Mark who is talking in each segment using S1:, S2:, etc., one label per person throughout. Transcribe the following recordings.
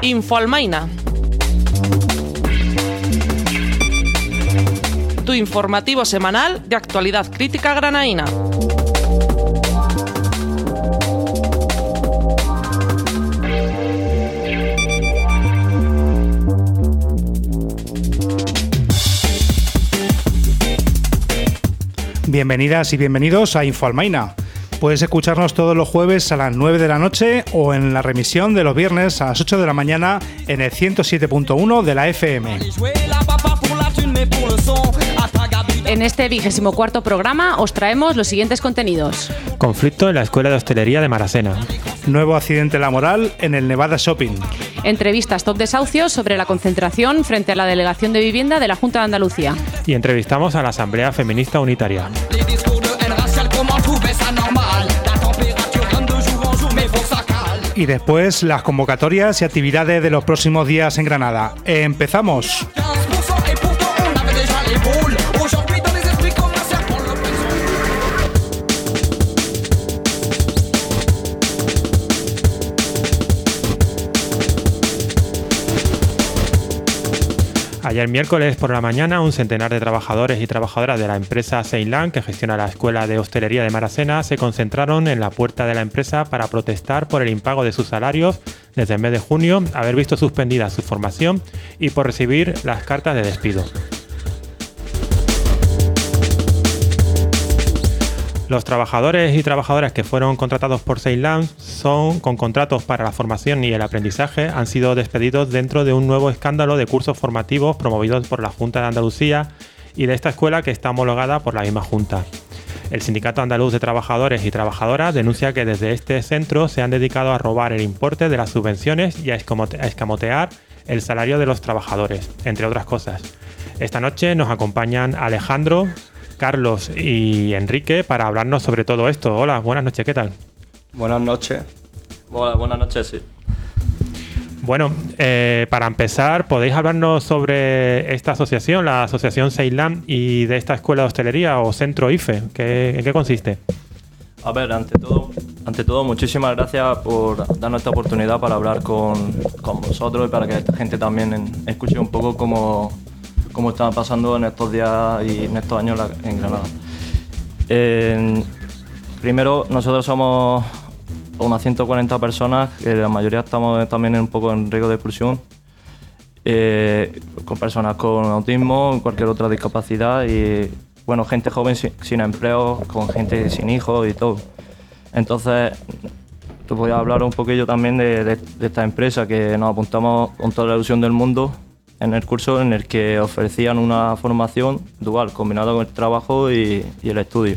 S1: Infoalmaina. Tu informativo semanal de actualidad crítica granaína.
S2: Bienvenidas y bienvenidos a Infoalmaina. Puedes escucharnos todos los jueves a las 9 de la noche o en la remisión de los viernes a las 8 de la mañana en el 107.1 de la FM.
S3: En este 24º programa os traemos los siguientes contenidos.
S4: Conflicto en la Escuela de Hostelería de Maracena.
S2: Nuevo accidente laboral en el Nevada Shopping.
S3: Entrevistas Top Desahucios sobre la concentración frente a la Delegación de Vivienda de la Junta de Andalucía.
S4: Y entrevistamos a la Asamblea Feminista Unitaria.
S2: Y después las convocatorias y actividades de los próximos días en Granada. ¡Empezamos!
S4: Ayer miércoles por la mañana, un centenar de trabajadores y trabajadoras de la empresa Ceylan, que gestiona la Escuela de Hostelería de Maracena, se concentraron en la puerta de la empresa para protestar por el impago de sus salarios desde el mes de junio, haber visto suspendida su formación y por recibir las cartas de despido. Los trabajadores y trabajadoras que fueron contratados por Ceylan son con contratos para la formación y el aprendizaje han sido despedidos dentro de un nuevo escándalo de cursos formativos promovidos por la Junta de Andalucía y de esta escuela que está homologada por la misma Junta. El Sindicato Andaluz de Trabajadores y Trabajadoras denuncia que desde este centro se han dedicado a robar el importe de las subvenciones y a escamotear el salario de los trabajadores, entre otras cosas. Esta noche nos acompañan Alejandro, Carlos y Enrique para hablarnos sobre todo esto. Hola, buenas noches, ¿qué tal?
S5: Buenas noches. Buenas noches, sí.
S4: Bueno, para empezar, ¿podéis hablarnos sobre esta asociación, la Asociación Ceylan, y de esta Escuela de Hostelería o Centro IFE? ¿En qué consiste?
S5: A ver, ante todo, muchísimas gracias por darnos esta oportunidad para hablar con vosotros y para que esta gente también escuche un poco cómo está pasando en estos días y en estos años en Granada. Primero, nosotros somos unas 140 personas, que la mayoría estamos también un poco en riesgo de exclusión, con personas con autismo, cualquier otra discapacidad y, bueno, gente joven sin empleo, con gente sin hijos y todo. Entonces, te voy a hablar un poquillo también de esta empresa, que nos apuntamos con toda la ilusión del mundo en el curso en el que ofrecían una formación dual combinada con el trabajo y el estudio.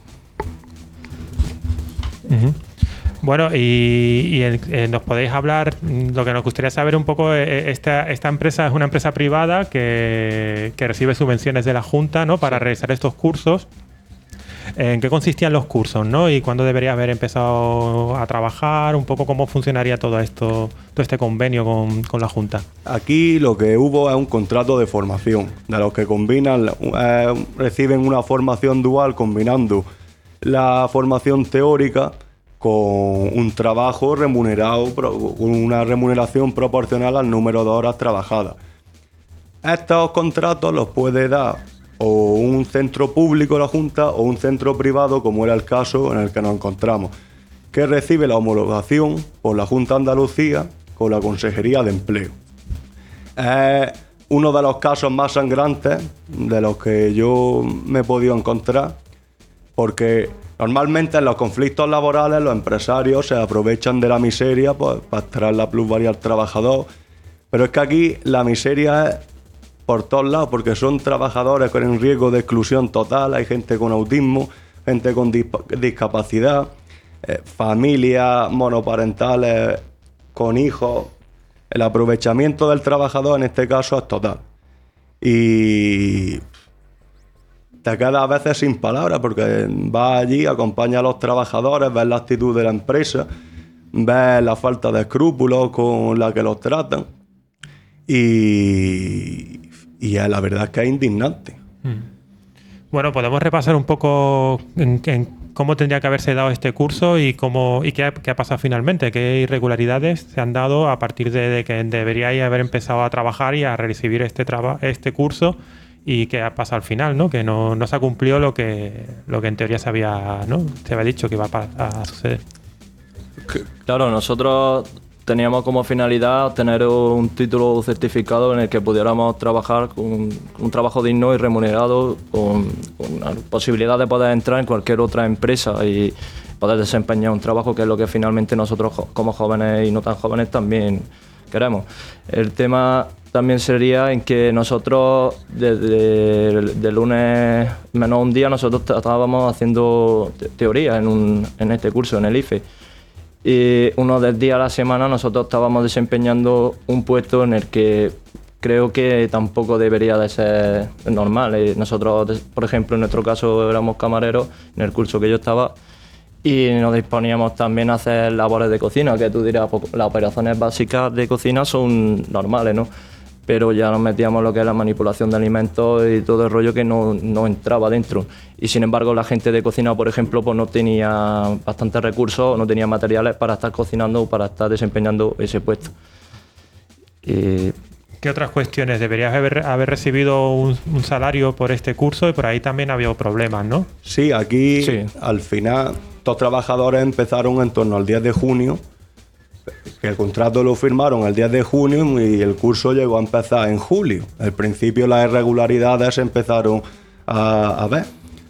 S4: Uh-huh. Bueno, nos podéis hablar, lo que nos gustaría saber un poco, esta empresa es una empresa privada que recibe subvenciones de la Junta, ¿no?, para realizar estos cursos. ¿En qué consistían los cursos, ¿no?, y cuándo debería haber empezado a trabajar? Un poco cómo funcionaría todo esto, todo este convenio con la Junta.
S6: Aquí lo que hubo es un contrato de formación, de los que combinan, reciben una formación dual combinando la formación teórica con un trabajo remunerado, con una remuneración proporcional al número de horas trabajadas. Estos contratos los puede dar o un centro público, la Junta, o un centro privado, como era el caso en el que nos encontramos, que recibe la homologación por la Junta de Andalucía con la Consejería de Empleo. Es uno de los casos más sangrantes de los que yo me he podido encontrar, porque normalmente en los conflictos laborales los empresarios se aprovechan de la miseria, pues, para extraer la plusvalía al trabajador, pero es que aquí la miseria es por todos lados, porque son trabajadores con riesgo de exclusión total, hay gente con autismo, gente con discapacidad, familias monoparentales con hijos. El aprovechamiento del trabajador en este caso es total. Y te quedas a veces sin palabras, porque vas allí, acompañas a los trabajadores, ves la actitud de la empresa, ves la falta de escrúpulos con la que los tratan. Y la verdad es que es indignante.
S4: Bueno, podemos repasar un poco en cómo tendría que haberse dado este curso y qué ha pasado finalmente, qué irregularidades se han dado a partir de que deberíais haber empezado a trabajar y a recibir este curso, y qué ha pasado al final, ¿no? Que no se ha cumplido lo que en teoría se había dicho que iba a suceder.
S5: Claro, nosotros teníamos como finalidad tener un título certificado en el que pudiéramos trabajar con un trabajo digno y remunerado, con la posibilidad de poder entrar en cualquier otra empresa y poder desempeñar un trabajo que es lo que finalmente nosotros como jóvenes y no tan jóvenes también queremos. El tema también sería en que nosotros desde lunes menos un día nosotros estábamos haciendo teoría en este curso, en el IFE. Y uno del día a la semana nosotros estábamos desempeñando un puesto en el que creo que tampoco debería de ser normal. Nosotros, por ejemplo, en nuestro caso éramos camareros en el curso que yo estaba y nos disponíamos también a hacer labores de cocina, que tú dirás, pues, las operaciones básicas de cocina son normales, ¿no? Pero ya nos metíamos en lo que es la manipulación de alimentos y todo el rollo que no entraba dentro. Y sin embargo la gente de cocina, por ejemplo, pues no tenía bastantes recursos, no tenía materiales para estar cocinando o para estar desempeñando ese puesto.
S4: ¿Qué otras cuestiones? Deberías haber recibido un salario por este curso y por ahí también había problemas, ¿no?
S6: Sí, aquí al final estos trabajadores empezaron en torno al 10 de junio, que el contrato lo firmaron el 10 de junio y el curso llegó a empezar en julio. Al principio las irregularidades se empezaron a ver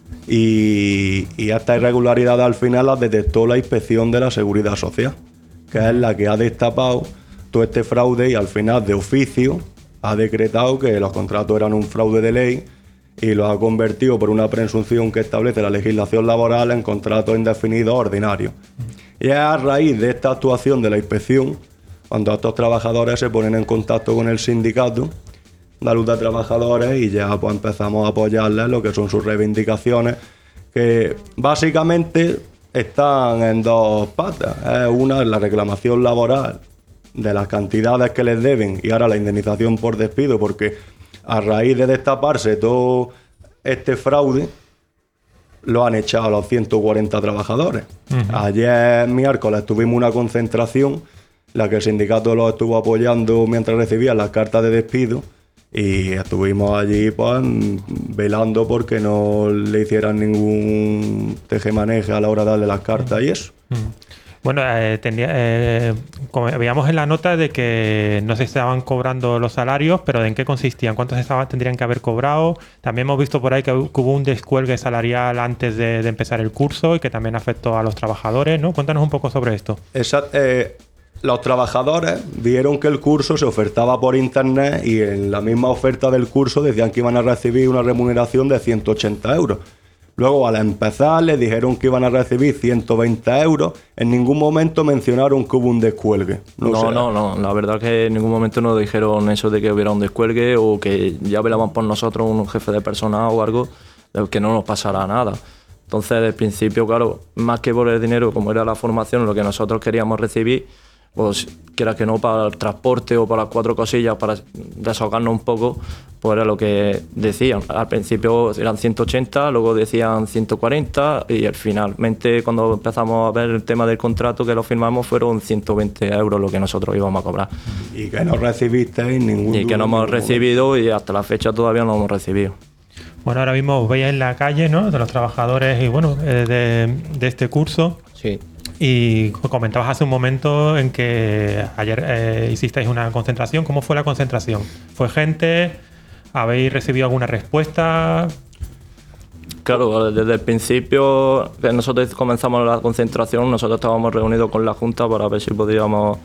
S6: y estas irregularidades al final las detectó la Inspección de la Seguridad Social, que es la que ha destapado todo este fraude y al final de oficio ha decretado que los contratos eran un fraude de ley y los ha convertido por una presunción que establece la legislación laboral en contratos indefinidos ordinarios. Y es a raíz de esta actuación de la inspección cuando estos trabajadores se ponen en contacto con el sindicato de luz de trabajadores y ya pues empezamos a apoyarles lo que son sus reivindicaciones, que básicamente están en dos patas. Una es la reclamación laboral de las cantidades que les deben y ahora la indemnización por despido, porque a raíz de destaparse todo este fraude lo han echado a los 140 trabajadores. Ayer miércoles tuvimos una concentración, la que el sindicato los estuvo apoyando mientras recibían las cartas de despido y estuvimos allí pues velando porque no le hicieran ningún tejemaneje a la hora de darle las cartas y eso.
S4: Bueno, como veíamos en la nota de que no se estaban cobrando los salarios, pero ¿en qué consistían? ¿Cuántos tendrían que haber cobrado? También hemos visto por ahí que hubo un descuelgue salarial antes de empezar el curso y que también afectó a los trabajadores, ¿no? Cuéntanos un poco sobre esto.
S6: Los trabajadores vieron que el curso se ofertaba por internet y en la misma oferta del curso decían que iban a recibir una remuneración de 180 euros. Luego, al empezar, les dijeron que iban a recibir 120 euros. En ningún momento mencionaron que hubo un descuelgue.
S5: No. La verdad que en ningún momento nos dijeron eso de que hubiera un descuelgue o que ya velaban por nosotros un jefe de personal o algo, de que no nos pasara nada. Entonces, desde el principio, claro, más que por el dinero, como era la formación, lo que nosotros queríamos recibir, pues quiera que no, para el transporte o para las 4 cosillas, para desahogarnos un poco, pues era lo que decían. Al principio eran 180, luego decían 140 y finalmente cuando empezamos a ver el tema del contrato que lo firmamos fueron 120 euros lo que nosotros íbamos a cobrar.
S6: Y que no recibisteis ningún...
S5: Y que no hemos recibido y hasta la fecha todavía no hemos recibido.
S4: Bueno, ahora mismo os veis en la calle, ¿no?, de los trabajadores y bueno, de este curso.
S5: Sí.
S4: Y comentabas hace un momento en que ayer hicisteis una concentración. ¿Cómo fue la concentración? ¿Fue gente? ¿Habéis recibido alguna respuesta?
S5: Claro, desde el principio que nosotros comenzamos la concentración, nosotros estábamos reunidos con la Junta para ver si podíamos,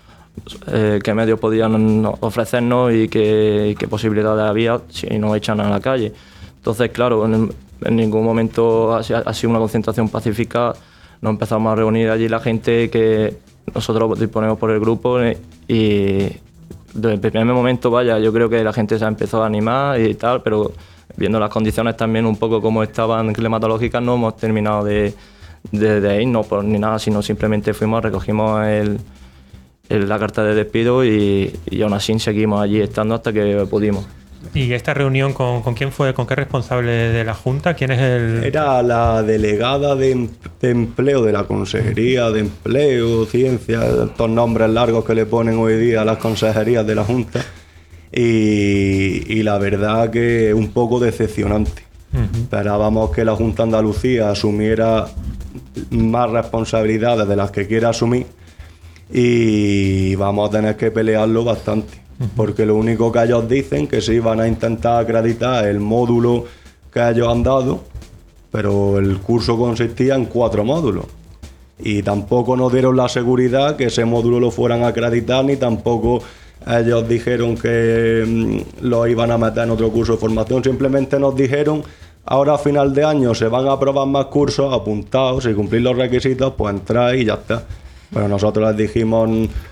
S5: qué medios podían ofrecernos y qué posibilidades había si nos echan a la calle. Entonces, claro, en ningún momento ha sido una concentración pacífica. Nos empezamos a reunir allí la gente que nosotros disponemos por el grupo y desde el primer momento, vaya, yo creo que la gente se ha empezado a animar y tal, pero viendo las condiciones también un poco como estaban climatológicas, no hemos terminado de irnos por ni nada, sino simplemente recogimos la carta de despido y aún así seguimos allí estando hasta que pudimos.
S4: ¿Y esta reunión con quién fue? ¿Con qué responsable de la Junta? ¿Quién es el...?
S6: Era la delegada de empleo de la Consejería de Empleo, Ciencia, estos nombres largos que le ponen hoy día a las consejerías de la Junta. Y la verdad que es un poco decepcionante. Esperábamos que la Junta de Andalucía asumiera más responsabilidades de las que quiere asumir y vamos a tener que pelearlo bastante. Porque lo único que ellos dicen que sí van a intentar acreditar el módulo que ellos han dado, pero el curso consistía en 4 módulos y tampoco nos dieron la seguridad que ese módulo lo fueran a acreditar, ni tampoco ellos dijeron que lo iban a meter en otro curso de formación. Simplemente nos dijeron: ahora a final de año se van a aprobar más cursos, apuntados, si cumplís los requisitos pues entráis y ya está. Pero nosotros les dijimos,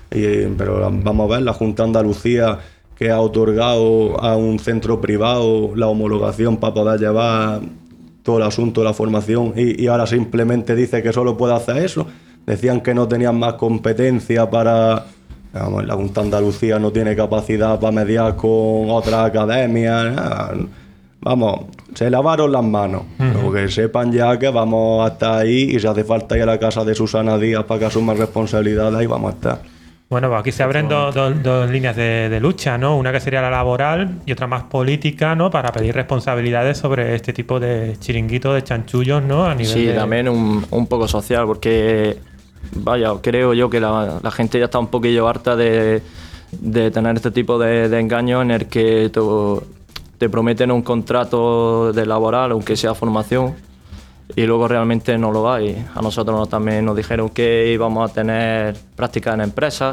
S6: pero vamos a ver, la Junta de Andalucía, que ha otorgado a un centro privado la homologación para poder llevar todo el asunto de la formación, y ahora simplemente dice que solo puede hacer eso. Decían que no tenían más competencia para... Vamos, la Junta de Andalucía no tiene capacidad para mediar con otras academias, nada. Vamos, se lavaron las manos, pero que sepan ya que vamos a estar ahí, y si hace falta ir a la casa de Susana Díaz para que asuma responsabilidades, ahí vamos a estar.
S4: Bueno, pues aquí se abren dos líneas de lucha, ¿no? Una que sería la laboral y otra más política, ¿no? Para pedir responsabilidades sobre este tipo de chiringuitos, de chanchullos, ¿no? A nivel
S5: sí, también un poco social, porque vaya, creo yo que la gente ya está un poquillo harta de tener este tipo de engaños en el que te prometen un contrato de laboral, aunque sea formación, y luego realmente no lo hay. A nosotros también nos dijeron que íbamos a tener prácticas en empresas,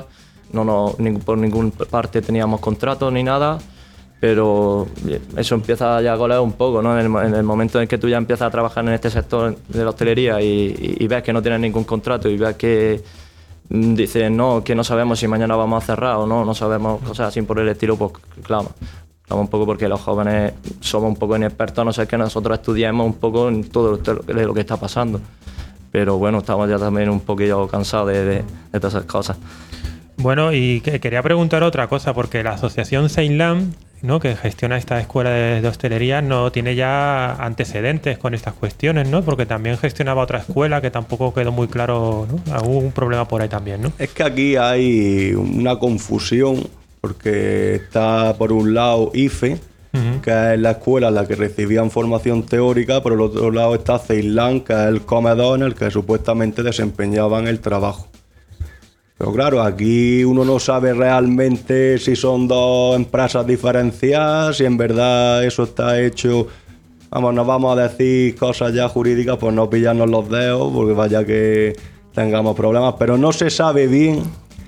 S5: por ninguna parte teníamos contratos ni nada, pero eso empieza ya a golear un poco, ¿no? En el momento en que tú ya empiezas a trabajar en este sector de la hostelería y ves que no tienes ningún contrato y ves que dicen no, que no sabemos si mañana vamos a cerrar o no sabemos, cosas así por el estilo, pues claro. Un poco porque los jóvenes somos un poco inexpertos, a no ser que nosotros estudiemos un poco en todo lo que está pasando. Pero bueno, estamos ya también un poquillo cansados de todas esas cosas.
S4: Bueno, y quería preguntar otra cosa, porque la asociación Ceylan, ¿no?, que gestiona esta escuela de hostelería, no tiene ya antecedentes con estas cuestiones, ¿no? Porque también gestionaba otra escuela que tampoco quedó muy claro, ¿no? Hubo un problema por ahí también, ¿no?
S6: Es que aquí hay una confusión, porque está por un lado IFE, que es la escuela en la que recibían formación teórica, por el otro lado está Ceylan, que es el comedor en el que supuestamente desempeñaban el trabajo. Pero claro, aquí uno no sabe realmente si son dos empresas diferenciadas, si en verdad eso está hecho... Vamos, no vamos a decir cosas ya jurídicas, pues no pillarnos los dedos, porque vaya que tengamos problemas, pero no se sabe bien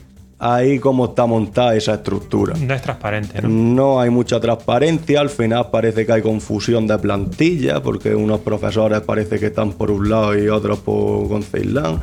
S6: ahí cómo está montada esa estructura.
S4: No es transparente, ¿no?
S6: No hay mucha transparencia, al final parece que hay confusión de plantilla, porque unos profesores parece que están por un lado y otros con Ceylan.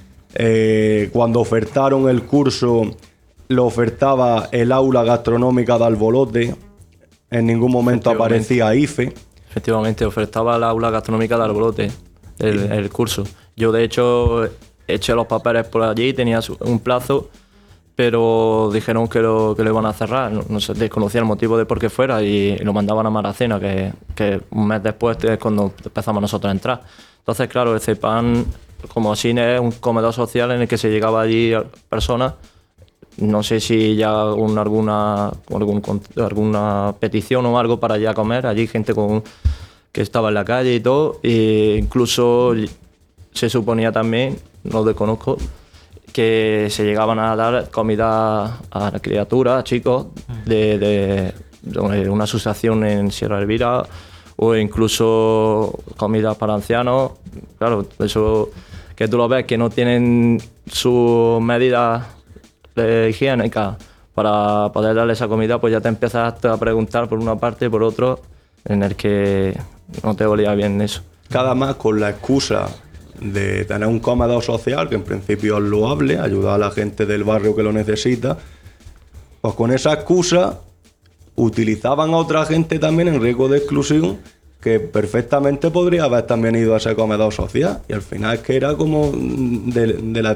S6: Cuando ofertaron el curso, lo ofertaba el aula gastronómica de Albolote, en ningún momento aparecía IFE.
S5: Efectivamente, ofertaba el aula gastronómica de Albolote, el curso. Yo de hecho eché los papeles por allí, tenía un plazo, pero dijeron que lo iban a cerrar. No sé, desconocía el motivo de por qué fuera y lo mandaban a Maracena, que un mes después es cuando empezamos nosotros a entrar. Entonces, claro, el CEPAN, como así, es un comedor social en el que se llegaba allí personas. No sé si ya alguna petición o algo para ya comer. Allí gente que estaba en la calle y todo. E incluso se suponía también, no desconozco, que se llegaban a dar comida a criaturas, a chicos, de una asociación en Sierra Elvira, o incluso comida para ancianos. Claro, eso que tú lo ves, que no tienen sus medidas higiénicas para poder darle esa comida, pues ya te empiezas a preguntar por una parte y por otro, en el que no te olía bien eso.
S6: Cada más con la excusa de tener un comedor social, que en principio es loable, ayudar a la gente del barrio que lo necesita, pues con esa excusa utilizaban a otra gente también en riesgo de exclusión, que perfectamente podría haber también ido a ese comedor social, y al final es que era como de la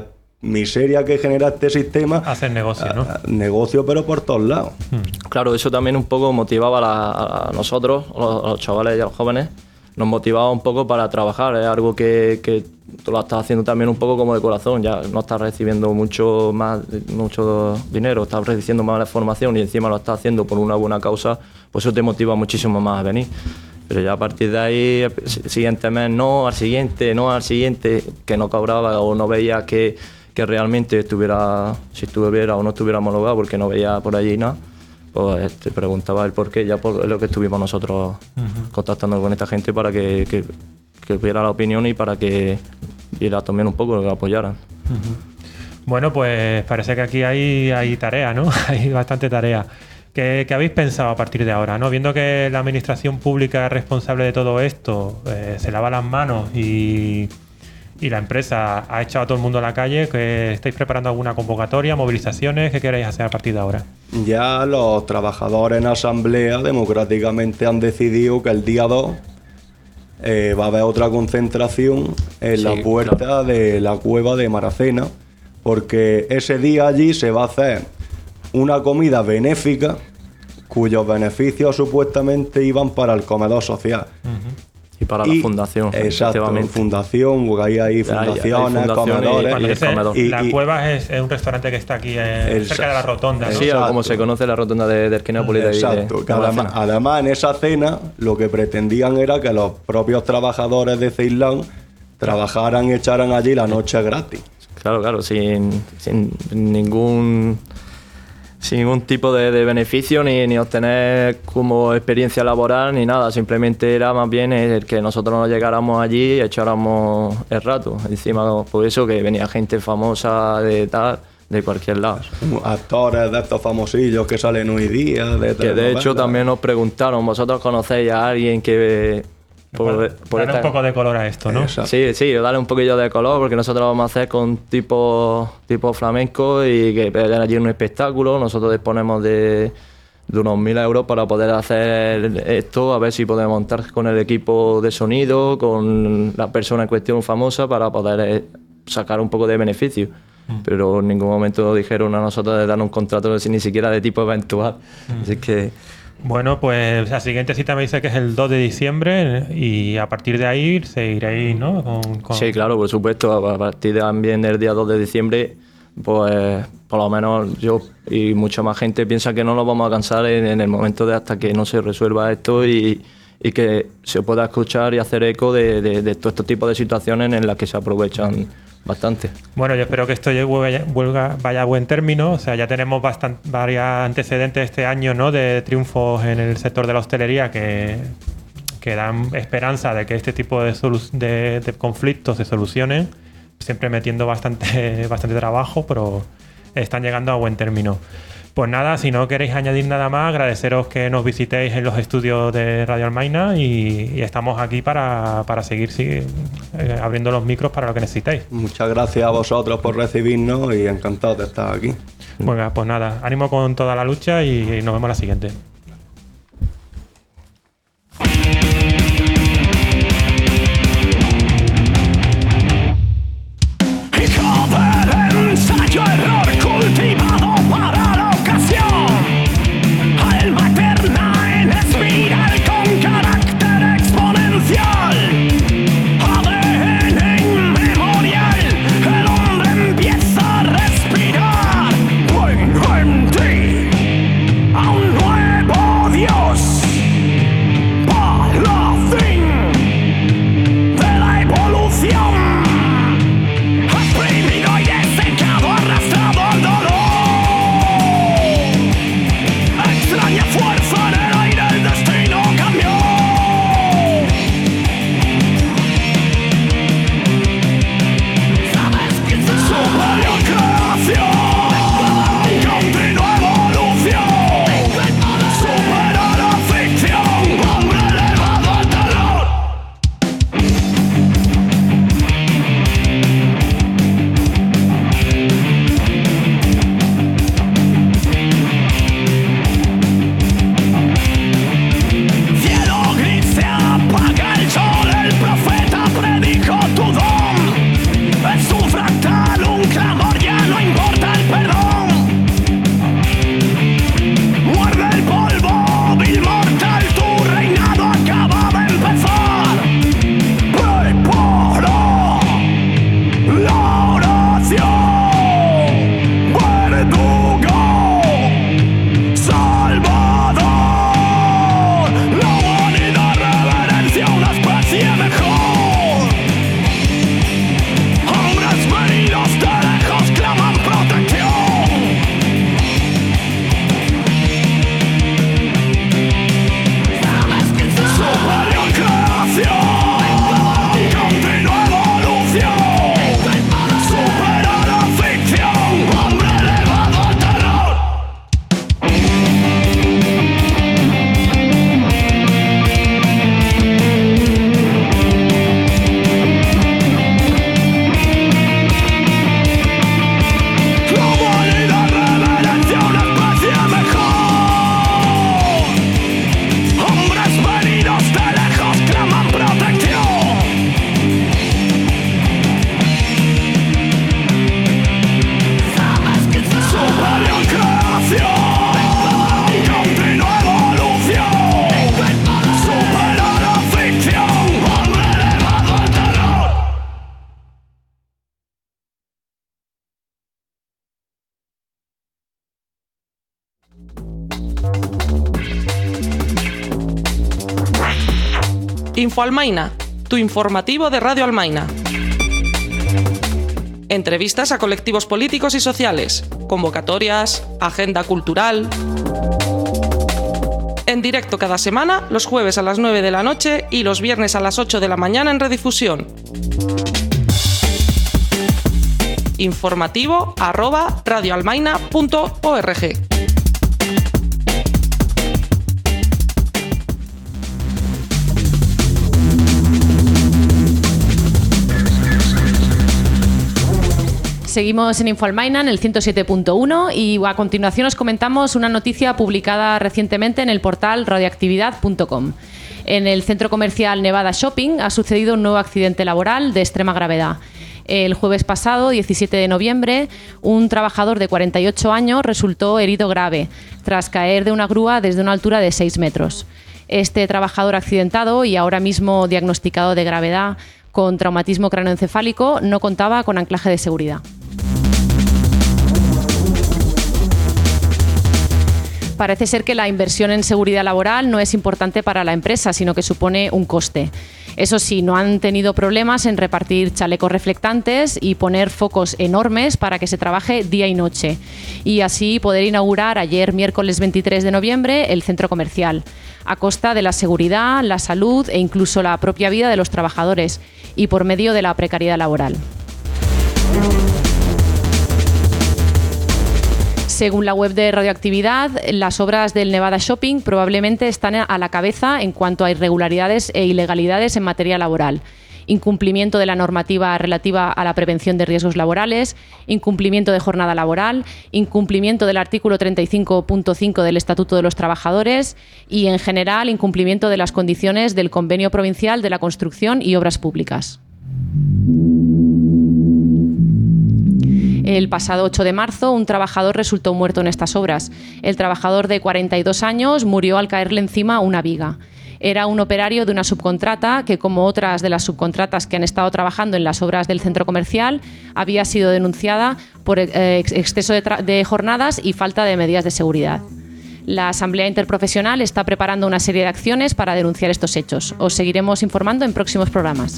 S6: miseria que genera este sistema.
S4: Hacer negocio, ¿no?
S6: Negocio, pero por todos lados.
S5: Claro, eso también un poco motivaba a nosotros, a los chavales y a los jóvenes, nos motivaba un poco para trabajar. Es algo que tú lo estás haciendo también un poco como de corazón, ya no estás recibiendo mucho dinero, estás recibiendo más la formación y encima lo estás haciendo por una buena causa, pues eso te motiva muchísimo más a venir. Pero ya a partir de ahí, el siguiente mes no, al siguiente, que no cobraba o no veía que realmente si estuviera o no estuviera homologado, porque no veía por allí nada, pues te preguntaba el por qué, ya por lo que estuvimos nosotros contactando con esta gente para que viera la opinión y para que viera también un poco, que la apoyaran.
S4: Bueno, pues parece que aquí hay tarea, ¿no? Hay bastante tarea. ¿Qué habéis pensado a partir de ahora, ¿no? Viendo que la administración pública es responsable de todo esto, se lava las manos y la empresa ha echado a todo el mundo a la calle, ¿que estáis preparando alguna convocatoria, movilizaciones? ¿Qué queréis hacer a partir de ahora?
S6: Ya los trabajadores en asamblea democráticamente han decidido que el día 2 va a haber otra concentración en la puerta de la cueva de Maracena, porque ese día allí se va a hacer una comida benéfica cuyos beneficios supuestamente iban para el comedor social.
S5: Y para la fundación.
S6: Exacto, fundación, porque hay fundaciones, comedores.
S4: La cueva es un restaurante que está aquí cerca de la rotonda, ¿no?
S5: Sí, como se conoce la rotonda de Esquinápolis.
S6: Exacto. Además, en esa cena lo que pretendían era que los propios trabajadores de Ceilán trabajaran y echaran allí la noche gratis.
S5: Claro, sin ningún tipo de beneficio ni obtener como experiencia laboral ni nada, simplemente era más bien el que nosotros nos llegáramos allí y echáramos el rato. Encima, por eso que venía gente famosa de cualquier lado.
S6: Actores de estos famosillos que salen hoy día.
S5: Que de hecho también nos preguntaron, ¿vosotros conocéis a alguien que...
S4: Dale un poco de color a esto, ¿no?
S5: Sí, dale un poquillo de color, porque nosotros vamos a hacer con tipo flamenco y que vean allí un espectáculo. Nosotros disponemos de unos 1.000 euros para poder hacer esto, a ver si podemos montar con el equipo de sonido, con la persona en cuestión famosa, para poder sacar un poco de beneficio. Pero en ningún momento dijeron a nosotros de dar un contrato ni siquiera de tipo eventual. Así que...
S4: Bueno, pues la siguiente cita me dice que es el 2 de diciembre y a partir de ahí seguiréis, ¿no?
S5: Sí, claro, por supuesto. A partir también del día 2 de diciembre, pues por lo menos yo y mucha más gente piensa que no nos vamos a cansar en el momento de hasta que no se resuelva esto y que se pueda escuchar y hacer eco de todo este tipo de situaciones en las que se aprovechan bastante.
S4: Bueno, yo espero que esto vaya a buen término. O sea, ya tenemos varios antecedentes este año, ¿no? De triunfos en el sector de la hostelería que dan esperanza de que este tipo de conflictos se solucionen, siempre metiendo bastante trabajo, pero están llegando a buen término. Pues nada, si no queréis añadir nada más, agradeceros que nos visitéis en los estudios de Radio Almaina y estamos aquí para seguir abriendo los micros para lo que necesitéis.
S6: Muchas gracias a vosotros por recibirnos y encantado de estar aquí.
S4: Bueno, pues nada, ánimo con toda la lucha y nos vemos la siguiente.
S7: Ensayo, error cultivado para la ocasión. Alma eterna en espiral con carácter exponencial. ADN inmemorial, el hombre empieza a respirar. Vengo en ti a un nuevo
S1: Infoalmaina, tu informativo de Radio Almaina. Entrevistas a colectivos políticos y sociales, convocatorias, agenda cultural. En directo cada semana, los jueves a las 9 de la noche y los viernes a las 8 de la mañana en redifusión. informativo@radioalmaina.org.
S3: Seguimos en Infoalmaina en el 107.1 y a continuación os comentamos una noticia publicada recientemente en el portal radioactividad.com. En el centro comercial Nevada Shopping ha sucedido un nuevo accidente laboral de extrema gravedad. El jueves pasado, 17 de noviembre, un trabajador de 48 años resultó herido grave tras caer de una grúa desde una altura de 6 metros. Este trabajador accidentado y ahora mismo diagnosticado de gravedad con traumatismo cráneoencefálico no contaba con anclaje de seguridad. Parece ser que la inversión en seguridad laboral no es importante para la empresa, sino que supone un coste. Eso sí, no han tenido problemas en repartir chalecos reflectantes y poner focos enormes para que se trabaje día y noche. Y así poder inaugurar ayer, miércoles 23 de noviembre, el centro comercial, a costa de la seguridad, la salud e incluso la propia vida de los trabajadores y por medio de la precariedad laboral. Según la web de Radioactividad, las obras del Nevada Shopping probablemente están a la cabeza en cuanto a irregularidades e ilegalidades en materia laboral. Incumplimiento de la normativa relativa a la prevención de riesgos laborales, incumplimiento de jornada laboral, incumplimiento del artículo 35.5 del Estatuto de los Trabajadores y, en general, incumplimiento de las condiciones del Convenio Provincial de la Construcción y Obras Públicas. El pasado 8 de marzo, un trabajador resultó muerto en estas obras. El trabajador de 42 años murió al caerle encima una viga. Era un operario de una subcontrata que, como otras de las subcontratas que han estado trabajando en las obras del centro comercial, había sido denunciada por exceso de jornadas y falta de medidas de seguridad. La Asamblea Interprofesional está preparando una serie de acciones para denunciar estos hechos. Os seguiremos informando en próximos programas.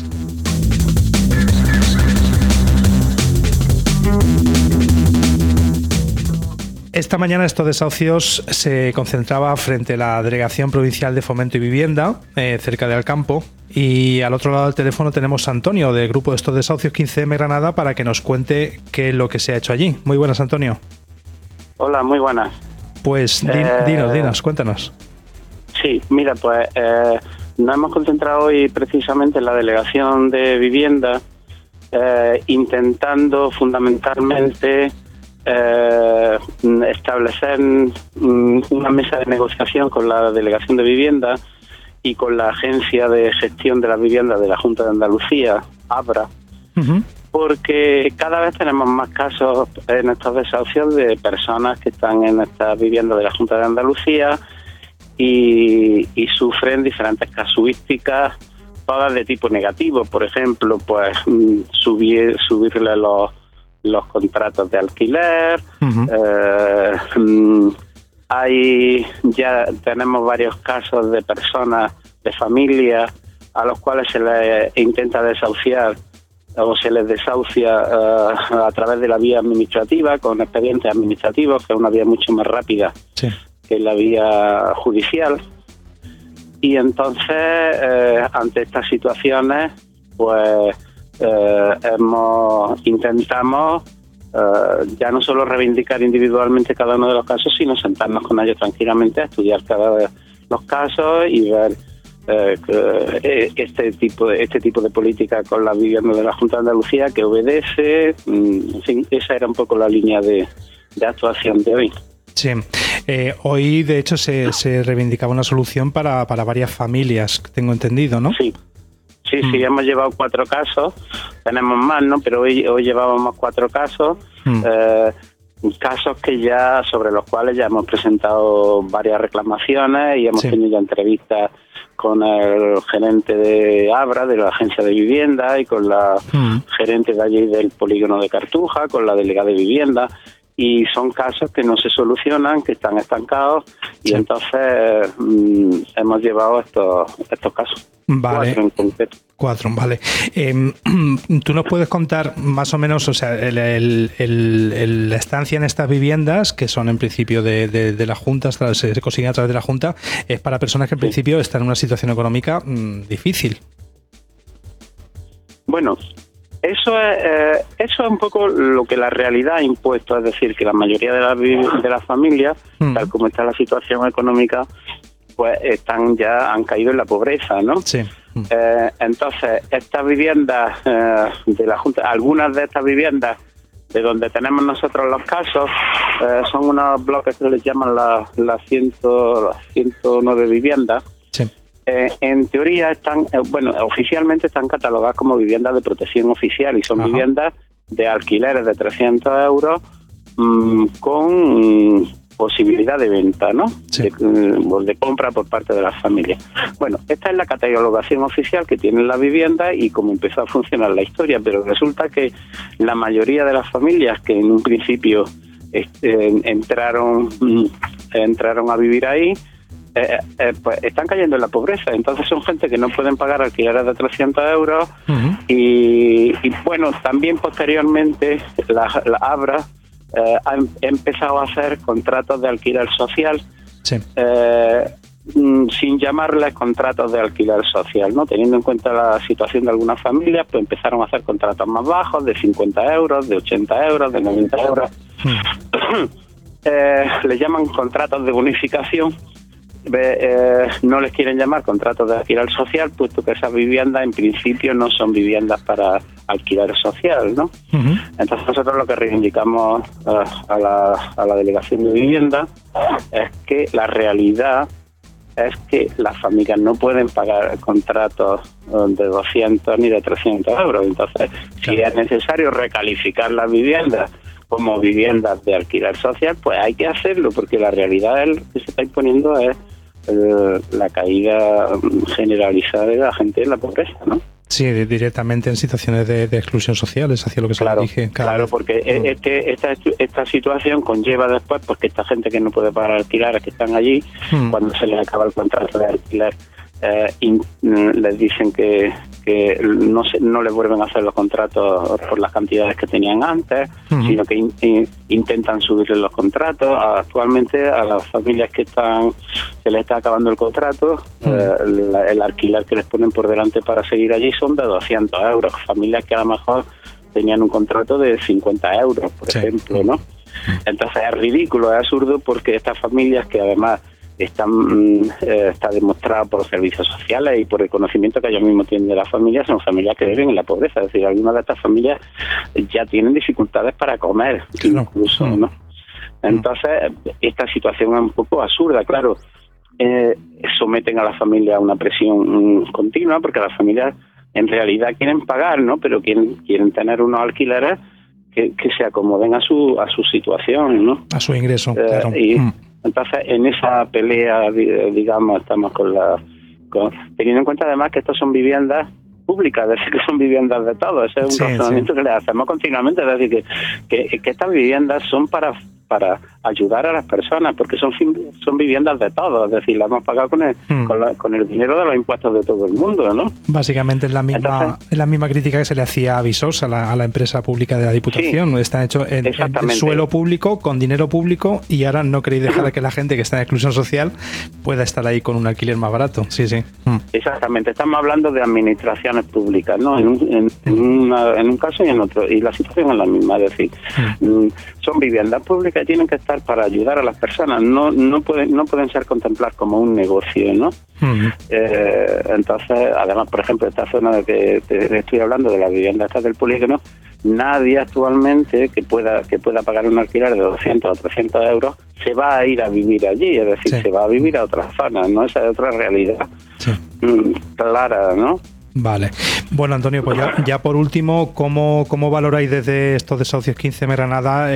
S2: Esta mañana estos desahucios se concentraba frente a la Delegación Provincial de Fomento y Vivienda, cerca de Alcampo. Y al otro lado del teléfono tenemos a Antonio, del grupo de estos desahucios 15M Granada, para que nos cuente qué es lo que se ha hecho allí. Muy buenas, Antonio.
S8: Hola, muy buenas.
S2: Pues dinos, cuéntanos.
S8: Sí, mira, pues nos hemos concentrado hoy precisamente en la Delegación de Vivienda, intentando fundamentalmente establecer una mesa de negociación con la Delegación de Vivienda y con la Agencia de Gestión de las Viviendas de la Junta de Andalucía, ABRA, porque cada vez tenemos más casos en estos desahucios de personas que están en estas viviendas de la Junta de Andalucía y sufren diferentes casuísticas, todas de tipo negativo. Por ejemplo, pues subirle los contratos de alquiler. Ya tenemos varios casos de personas, de familias, a los cuales se les intenta desahuciar o se les desahucia a través de la vía administrativa, con expedientes administrativos, que es una vía mucho más rápida que la vía judicial. Y entonces, ante estas situaciones, pues intentamos ya no solo reivindicar individualmente cada uno de los casos, sino sentarnos con ellos tranquilamente a estudiar cada vez los casos y ver este tipo de política con la vivienda de la Junta de Andalucía que obedece. En fin, esa era un poco la línea de actuación de hoy.
S2: Sí, hoy de hecho se reivindicaba una solución para varias familias, tengo entendido, ¿no?
S8: Sí, hemos llevado 4 casos, tenemos más, ¿no? Pero hoy llevábamos 4 casos, casos que ya sobre los cuales ya hemos presentado varias reclamaciones y hemos tenido entrevistas con el gerente de ABRA, de la Agencia de Vivienda, y con la gerente de allí del polígono de Cartuja, con la delegada de Vivienda, y son casos que no se solucionan, que están estancados, y entonces hemos llevado estos casos.
S2: Vale.
S8: 4 en concreto.
S2: 4, vale. ¿Tú nos puedes contar más o menos, o sea, la estancia en estas viviendas, que son en principio de la Junta, se consiguen a través de la Junta, es para personas que en principio están en una situación económica difícil?
S8: Bueno, eso es un poco lo que la realidad ha impuesto, es decir, que la mayoría de las familias, tal como está la situación económica, pues han caído en la pobreza, ¿no?
S2: Sí.
S8: Entonces, estas viviendas de la Junta, algunas de estas viviendas de donde tenemos nosotros los casos, son unos bloques que les llaman las 109 viviendas.
S2: Sí.
S8: En teoría oficialmente están catalogadas como viviendas de protección oficial y son viviendas de alquileres de 300 euros con posibilidad de venta, ¿no?
S2: Sí.
S8: De compra por parte de las familias. Bueno, esta es la catalogación oficial que tienen las viviendas y cómo empezó a funcionar la historia, pero resulta que la mayoría de las familias que en un principio entraron a vivir ahí, pues están cayendo en la pobreza. Entonces son gente que no pueden pagar alquileres de 300 euros y bueno, también posteriormente la Abra ha empezado a hacer contratos de alquiler social,
S2: sí.
S8: Sin llamarles contratos de alquiler social, ¿no? Teniendo en cuenta la situación de algunas familias, pues empezaron a hacer contratos más bajos, de 50 euros, de 80 euros, de 90 euros. Les llaman contratos de bonificación. No les quieren llamar contratos de alquiler social, puesto que esas viviendas en principio no son viviendas para alquiler social, ¿no? Entonces nosotros lo que reivindicamos a la Delegación de Vivienda es que la realidad es que las familias no pueden pagar contratos de 200 ni de 300 euros. Entonces, si es necesario recalificar las viviendas como viviendas de alquiler social, pues hay que hacerlo, porque la realidad que se está imponiendo es la caída generalizada de la gente en la pobreza, ¿no?
S2: Sí, directamente en situaciones de exclusión social, es hacia lo que se dirige.
S8: Claro, porque esta situación conlleva después porque esta gente que no puede pagar alquileres, que están allí, cuando se les acaba el contrato de alquiler, les dicen que no les vuelven a hacer los contratos por las cantidades que tenían antes, sino que intentan subirles los contratos. Actualmente a las familias que se les está acabando el contrato, el alquiler que les ponen por delante para seguir allí son de 200 euros. Familias que a lo mejor tenían un contrato de 50 euros, por ejemplo, ¿no? Entonces es ridículo, es absurdo, porque estas familias, que además está demostrado por servicios sociales y por el conocimiento que ellos mismos tienen de las familias, son familias que viven en la pobreza. Es decir, algunas de estas familias ya tienen dificultades para comer, incluso, ¿no? Entonces, esta situación es un poco absurda, claro. Someten a las familias a una presión continua, porque las familias en realidad quieren pagar, ¿no? Pero quieren tener unos alquileres que se acomoden a su situación, ¿no?
S2: A su ingreso, claro.
S8: Entonces, en esa pelea, digamos, estamos teniendo en cuenta además que estas son viviendas públicas, es decir, que son viviendas de todos. Ese es un razonamiento que le hacemos continuamente, es decir, que estas viviendas son para ayudar a las personas, porque son viviendas de todos, es decir, las hemos pagado con el dinero de los impuestos de todo el mundo, ¿no?
S2: Básicamente es la misma crítica que se le hacía a Visos, a la empresa pública de la Diputación. Sí, está hecho en suelo público, con dinero público, y ahora no queréis dejar que la gente que está en exclusión social pueda estar ahí con un alquiler más barato. Sí.
S8: Exactamente, estamos hablando de administraciones públicas, ¿no? En un caso y en otro, y la situación es la misma, es decir, son viviendas públicas que tienen que estar para ayudar a las personas, no pueden ser contempladas como un negocio, ¿no? Entonces, además, por ejemplo, esta zona de que te estoy hablando, de la vivienda esta del polígono, nadie actualmente que pueda pagar un alquiler de 200 o 300 euros se va a ir a vivir allí, es decir, se va a vivir a otras zonas, ¿no? Esa es otra realidad clara, ¿no?
S2: Vale. Bueno, Antonio, pues ya por último, ¿cómo valoráis desde estos desahucios 15 Granada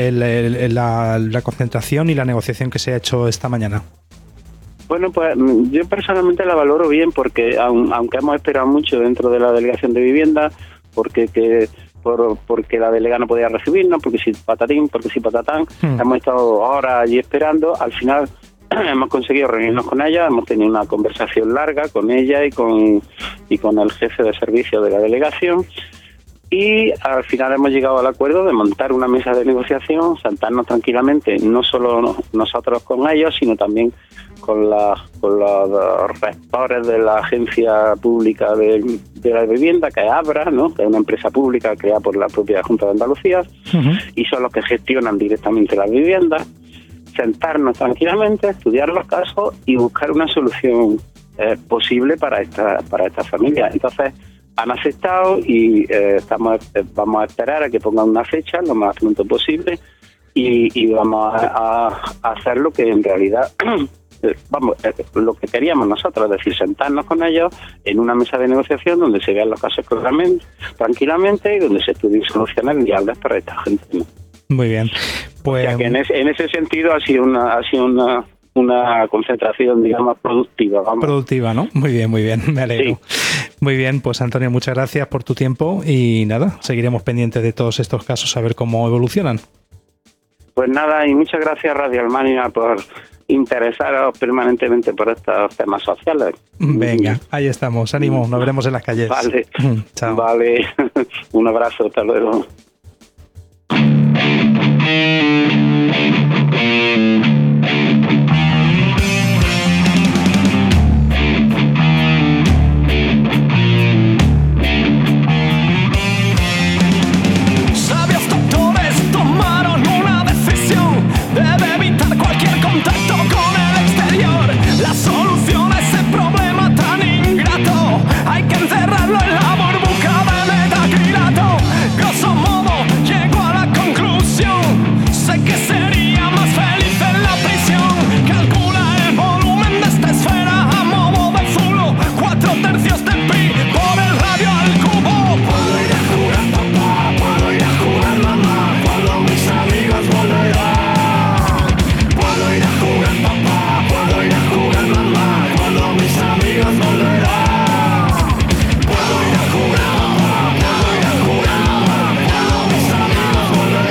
S2: la concentración y la negociación que se ha hecho esta mañana?
S8: Bueno, pues yo personalmente la valoro bien, porque aunque hemos esperado mucho dentro de la Delegación de Vivienda, porque porque la delegada no podía recibirnos, porque si patatín, porque si patatán. Hemos estado horas allí esperando. Al final hemos conseguido reunirnos con ella, hemos tenido una conversación larga con ella y con el jefe de servicio de la delegación, y al final hemos llegado al acuerdo de montar una mesa de negociación, sentarnos tranquilamente, no solo nosotros con ellos, sino también con los rectores de la agencia pública de la vivienda, que es Abra, ¿no?, que es una empresa pública creada por la propia Junta de Andalucía, y son los que gestionan directamente las viviendas. Sentarnos tranquilamente, estudiar los casos y buscar una solución posible para esta familia. Entonces han aceptado y vamos a esperar a que pongan una fecha lo más pronto posible y vamos a hacer lo que en realidad lo que queríamos nosotros, es decir, sentarnos con ellos en una mesa de negociación donde se vean los casos tranquilamente y donde se estudien soluciones viables para esta gente, ¿no?
S2: Muy bien. Pues
S8: o sea que en ese sentido ha sido una concentración, digamos, productiva.
S2: Productiva, ¿no? Muy bien, me alegro. Sí. Muy bien, pues Antonio, muchas gracias por tu tiempo y nada, seguiremos pendientes de todos estos casos a ver cómo evolucionan.
S8: Pues nada, y muchas gracias Radio Almanina por interesaros permanentemente por estos temas sociales.
S2: Venga, ahí estamos, ánimo, nos veremos en las calles.
S8: Vale,
S2: chao.
S8: Vale, un abrazo, hasta luego.
S7: Sabios doctores tomaron una decisión: debe evitar cualquier contacto con el exterior. La solución a ese problema tan ingrato, hay que encerrarlo en la burbuja de metacrilato. Grosso modo, llego a la conclusión: sé que sería más feliz en la prisión. Calcula el volumen de esta esfera a modo de zulo, 4/3 de pi por el radio al cubo. Puedo ir a jugar papá, puedo ir a jugar mamá, cuando mis amigos volverán. Puedo ir a jugar papá, puedo ir a jugar mamá, cuando mis amigos volverán. Puedo ir a jugar papá, puedo ir a jugar mamá, cuando mis amigos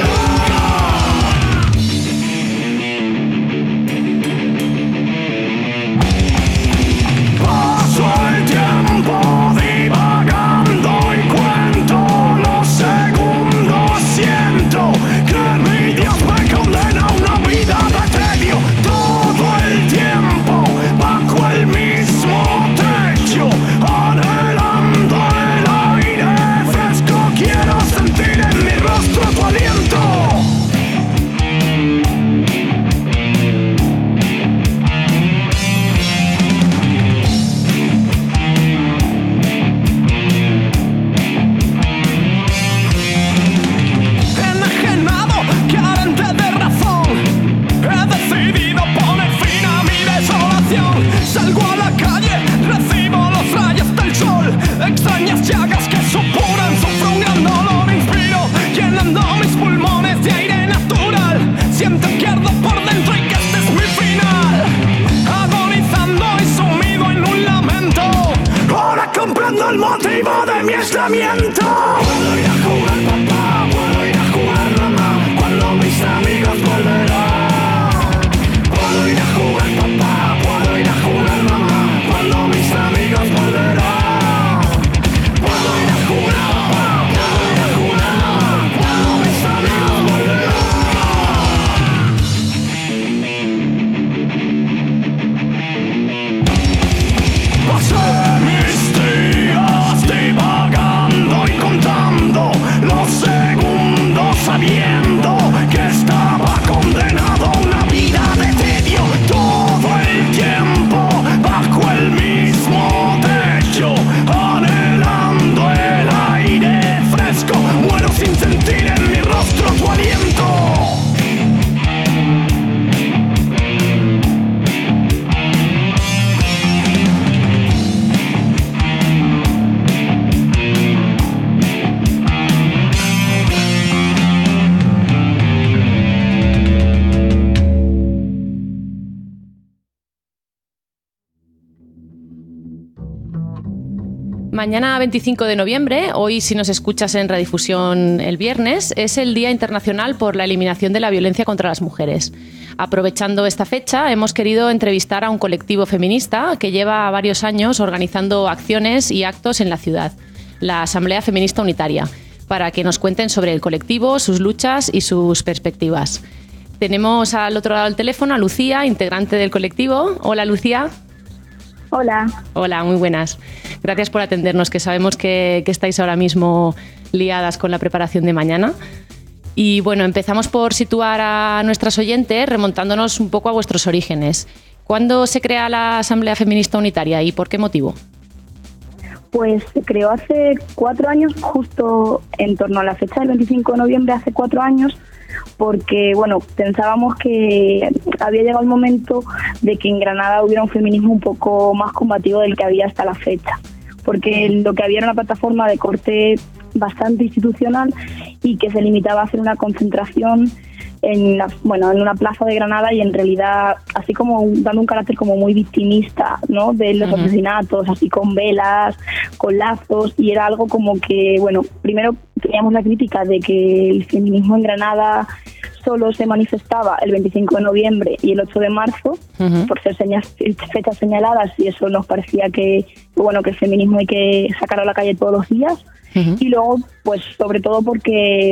S7: volverán. Paso el tiempo divagando y cuento los segundos. Siento que mi Dios me condena a una vida de tedio. Todo el tiempo bajo el mismo techo, anhelando el aire fresco. Quiero sentir en mi rostro tu aliento. Enajenado, carente de razón, he decidido poner fin a mi desolación. Salgo a la calle, recibo los rayos del sol, extrañas llagas que supuran, sufro un gran dolor, inspiro, llenando mis pulmones de aire natural. Siento que ardo por dentro y que este es mi final, agonizando y sumido en un lamento. Ahora comprendo el motivo de mi aislamiento. Puedo ir a jugar papá, puedo ir a jugar mamá, cuando mis amigos volverán. Puedo ir a jugar papá, puedo ir a jugar mamá, cuando mis amigos volverán. Puedo ir a jugar papá, puedo ir a jugar mamá, cuando mis amigos volverán. Pasé mis días divagando y con
S3: Mañana 25 de noviembre, hoy si nos escuchas en redifusión el viernes, es el Día Internacional por la Eliminación de la Violencia contra las Mujeres. Aprovechando esta fecha, hemos querido entrevistar a un colectivo feminista que lleva varios años organizando acciones y actos en la ciudad, la Asamblea Feminista Unitaria, para que nos cuenten sobre el colectivo, sus luchas y sus perspectivas. Tenemos al otro lado del teléfono a Lucía, integrante del colectivo. Hola, Lucía.
S9: Hola.
S3: Hola, muy buenas. Gracias por atendernos, que sabemos que estáis ahora mismo liadas con la preparación de mañana. Y bueno, empezamos por situar a nuestras oyentes remontándonos un poco a vuestros orígenes. ¿Cuándo se crea la Asamblea Feminista Unitaria y por qué motivo?
S9: Pues se creó hace 4 años, justo en torno a la fecha del 25 de noviembre, hace 4 años, porque bueno, pensábamos que había llegado el momento de que en Granada hubiera un feminismo un poco más combativo del que había hasta la fecha, porque lo que había era una plataforma de corte bastante institucional y que se limitaba a hacer una concentración en una plaza de Granada, y en realidad así como dando un carácter como muy victimista, ¿no?, de los asesinatos, así con velas, con lazos, y era algo como que, bueno, primero teníamos la crítica de que el feminismo en Granada solo se manifestaba el 25 de noviembre y el 8 de marzo, por ser fechas señaladas, y eso nos parecía que el feminismo hay que sacarlo a la calle todos los días. Y luego, pues sobre todo porque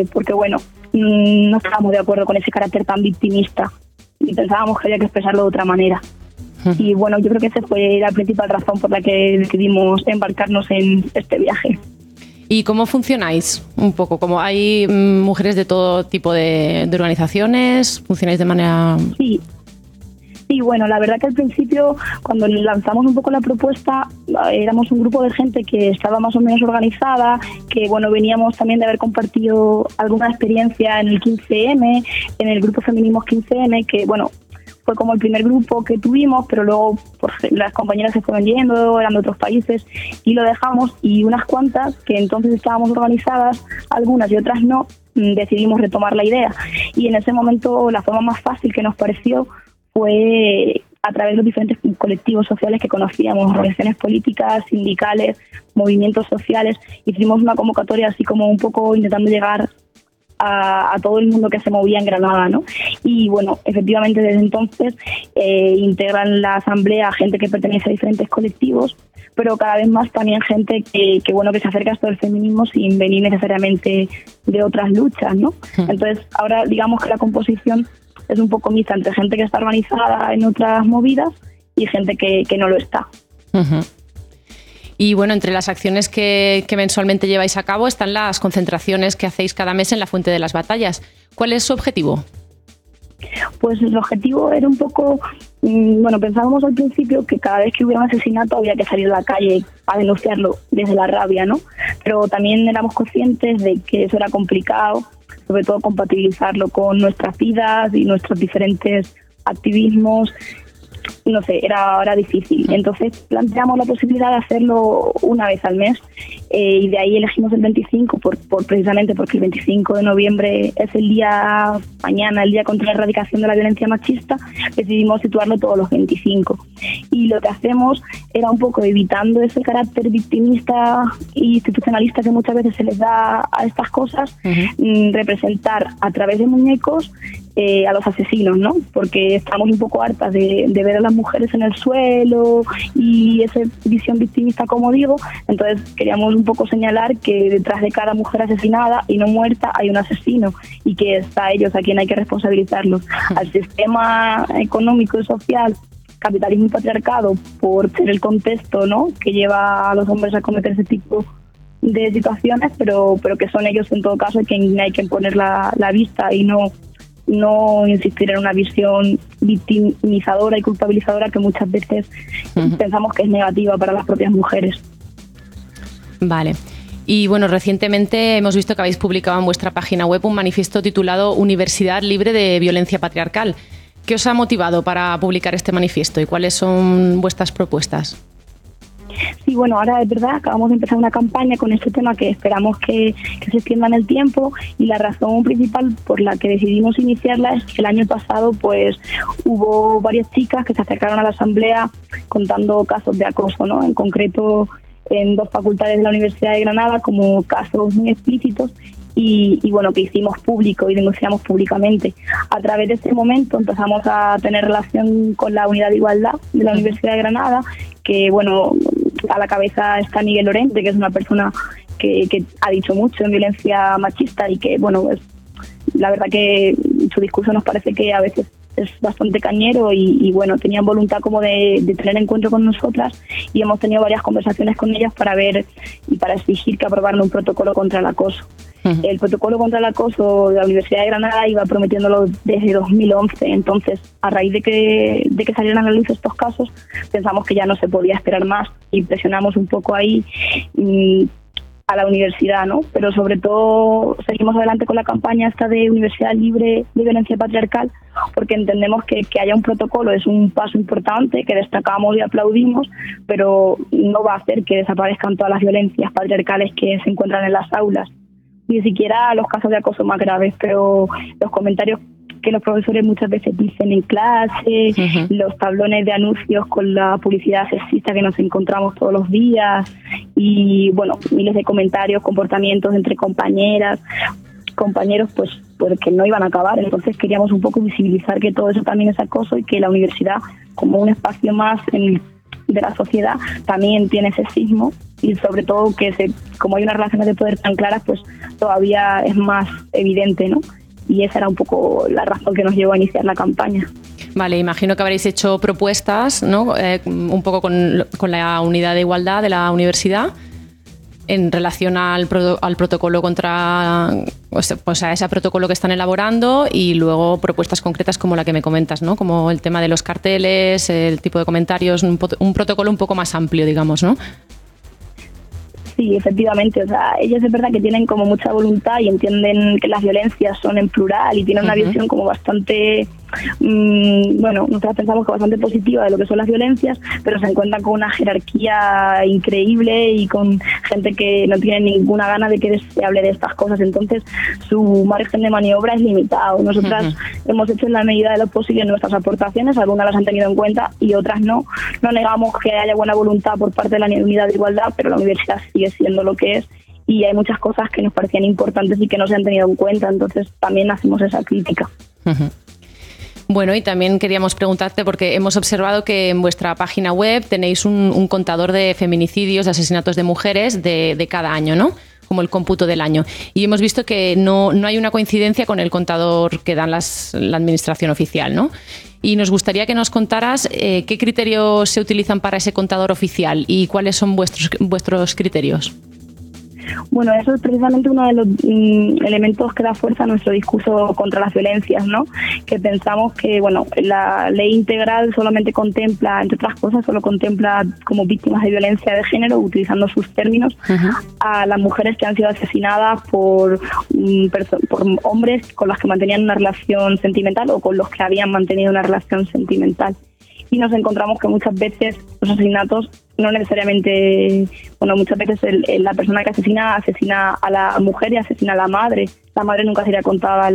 S9: no estábamos de acuerdo con ese carácter tan victimista y pensábamos que había que expresarlo de otra manera. Y bueno, yo creo que esa fue la principal razón por la que decidimos embarcarnos en este viaje.
S3: ¿Y cómo funcionáis? Un poco, como hay mujeres de todo tipo de organizaciones, ¿funcionáis de manera...?
S9: Sí, bueno, la verdad que al principio, cuando lanzamos un poco la propuesta, éramos un grupo de gente que estaba más o menos organizada, que bueno, veníamos también de haber compartido alguna experiencia en el 15M, en el grupo Feminismos 15M, que bueno, fue como el primer grupo que tuvimos, pero luego pues, las compañeras se fueron yendo, eran de otros países, y lo dejamos, y unas cuantas, que entonces estábamos organizadas, algunas y otras no, decidimos retomar la idea. Y en ese momento la forma más fácil que nos pareció fue a través de los diferentes colectivos sociales que conocíamos, organizaciones políticas, sindicales, movimientos sociales. Hicimos una convocatoria así como un poco intentando llegar a todo el mundo que se movía en Granada, ¿no? Y bueno, efectivamente desde entonces integran la asamblea gente que pertenece a diferentes colectivos, pero cada vez más también gente que se acerca a esto del feminismo sin venir necesariamente de otras luchas, ¿no? Entonces ahora digamos que la composición es un poco mixta entre gente que está organizada en otras movidas y gente que no lo está. Y bueno, entre las acciones que mensualmente lleváis a cabo están las concentraciones que hacéis cada mes en la Fuente de las Batallas. ¿Cuál es su objetivo? Pues el objetivo era un poco, pensábamos al principio que cada vez que hubiera un asesinato había que salir a la calle a denunciarlo desde la rabia, ¿no? Pero también éramos conscientes de que eso era complicado, sobre todo compatibilizarlo con nuestras vidas y nuestros diferentes activismos. No sé, era difícil. Entonces planteamos la posibilidad de hacerlo una vez al mes, y de ahí elegimos el 25 precisamente porque el 25 de noviembre es el día contra la erradicación de la violencia machista. Decidimos situarlo todos los 25, y lo que hacemos era un poco evitando ese carácter victimista e institucionalista que muchas veces se les da a estas cosas, representar a través de muñecos a los asesinos, ¿no? Porque estamos un poco hartas de ver a las mujeres en el suelo y esa visión victimista, como digo. Entonces queríamos un poco señalar que detrás de cada mujer asesinada y no muerta hay un asesino, y que es a ellos a quien hay que responsabilizarlos. Al sistema económico y social, capitalismo y patriarcado, por ser el contexto, ¿no?, que lleva a los hombres a cometer ese tipo de situaciones, pero que son ellos en todo caso quien hay que poner la vista y no insistir en una visión victimizadora y culpabilizadora que muchas veces pensamos que es negativa para las propias mujeres. Vale. Y bueno, recientemente hemos visto que habéis publicado en vuestra página web un manifiesto titulado Universidad Libre de Violencia Patriarcal. ¿Qué os ha motivado para publicar este manifiesto y cuáles son vuestras propuestas? Sí, bueno, ahora es verdad, acabamos de empezar una campaña con este tema que esperamos que se extienda en el tiempo, y la razón principal por la que decidimos iniciarla es que el año pasado pues hubo varias chicas que se acercaron a la asamblea contando casos de acoso, ¿no? En concreto en 2 facultades de la Universidad de Granada como casos muy explícitos y bueno, que hicimos público y denunciamos públicamente. A través de este momento empezamos a tener relación con la Unidad de Igualdad de la Universidad de Granada, que bueno, a la cabeza está Miguel Lorente, que es una persona que ha dicho mucho en violencia machista y que bueno, la verdad que su discurso nos parece que a veces es bastante cañero y bueno, tenían voluntad como de tener encuentro con nosotras y hemos tenido varias conversaciones con ellas para ver y para exigir que aprobaran un protocolo contra el acoso. El protocolo contra el acoso de la Universidad de Granada iba prometiéndolo desde 2011, entonces a raíz de que salieran a la luz estos casos pensamos que ya no se podía esperar más y presionamos un poco ahí a la universidad, ¿no? Pero sobre todo seguimos adelante con la campaña esta de Universidad Libre de Violencia Patriarcal, porque entendemos que haya un protocolo es un paso importante, que destacamos y aplaudimos, pero no va a hacer que desaparezcan todas las violencias patriarcales que se encuentran en las aulas, ni siquiera los casos de acoso más graves, pero los comentarios que los profesores muchas veces dicen en clase, los tablones de anuncios con la publicidad sexista que nos encontramos todos los días y bueno, miles de comentarios, comportamientos entre compañeros, pues que no iban a acabar. Entonces queríamos un poco visibilizar que todo eso también es acoso y que la universidad, como un espacio más de la sociedad, también tiene sexismo y sobre todo que como hay unas relaciones de poder tan claras, pues todavía es más evidente, ¿no? Y esa era un poco la razón que nos llevó a iniciar la campaña.
S3: Vale, imagino que habréis hecho propuestas, ¿no? Un poco con la unidad de igualdad de la universidad en relación al protocolo contra, pues a ese protocolo que están elaborando y luego propuestas concretas como la que me comentas, ¿no? Como el tema de los carteles, el tipo de comentarios, un protocolo un poco más amplio, digamos, ¿no?
S9: Sí, efectivamente, o sea, ellos es verdad que tienen como mucha voluntad y entienden que las violencias son en plural y tienen una visión como bastante, bueno, nosotros pensamos que bastante positiva de lo que son las violencias, pero se encuentran con una jerarquía increíble y con gente que no tiene ninguna gana de que se hable de estas cosas, entonces su margen de maniobra es limitado. Nosotras hemos hecho en la medida de lo posible nuestras aportaciones, algunas las han tenido en cuenta y otras no. No negamos que haya buena voluntad por parte de la unidad de igualdad, pero la universidad sigue siendo lo que es y hay muchas cosas que nos parecían importantes y que no se han tenido en cuenta, entonces también hacemos esa crítica.
S3: Bueno, y también queríamos preguntarte, porque hemos observado que en vuestra página web tenéis un contador de feminicidios, de asesinatos de mujeres de cada año, ¿no? Como el cómputo del año. Y hemos visto que no hay una coincidencia con el contador que dan la administración oficial, ¿no? Y nos gustaría que nos contaras qué criterios se utilizan para ese contador oficial y cuáles son vuestros criterios.
S9: Bueno, eso es precisamente uno de los elementos que da fuerza a nuestro discurso contra las violencias, ¿no? Que pensamos que, bueno, la ley integral solamente contempla, entre otras cosas, solo contempla como víctimas de violencia de género, utilizando sus términos, a las mujeres que han sido asesinadas por hombres con los que mantenían una relación sentimental o con los que habían mantenido una relación sentimental. Y nos encontramos que muchas veces los asesinatos no necesariamente, bueno, muchas veces la persona que asesina a la mujer y asesina a la madre. La madre nunca sería contada en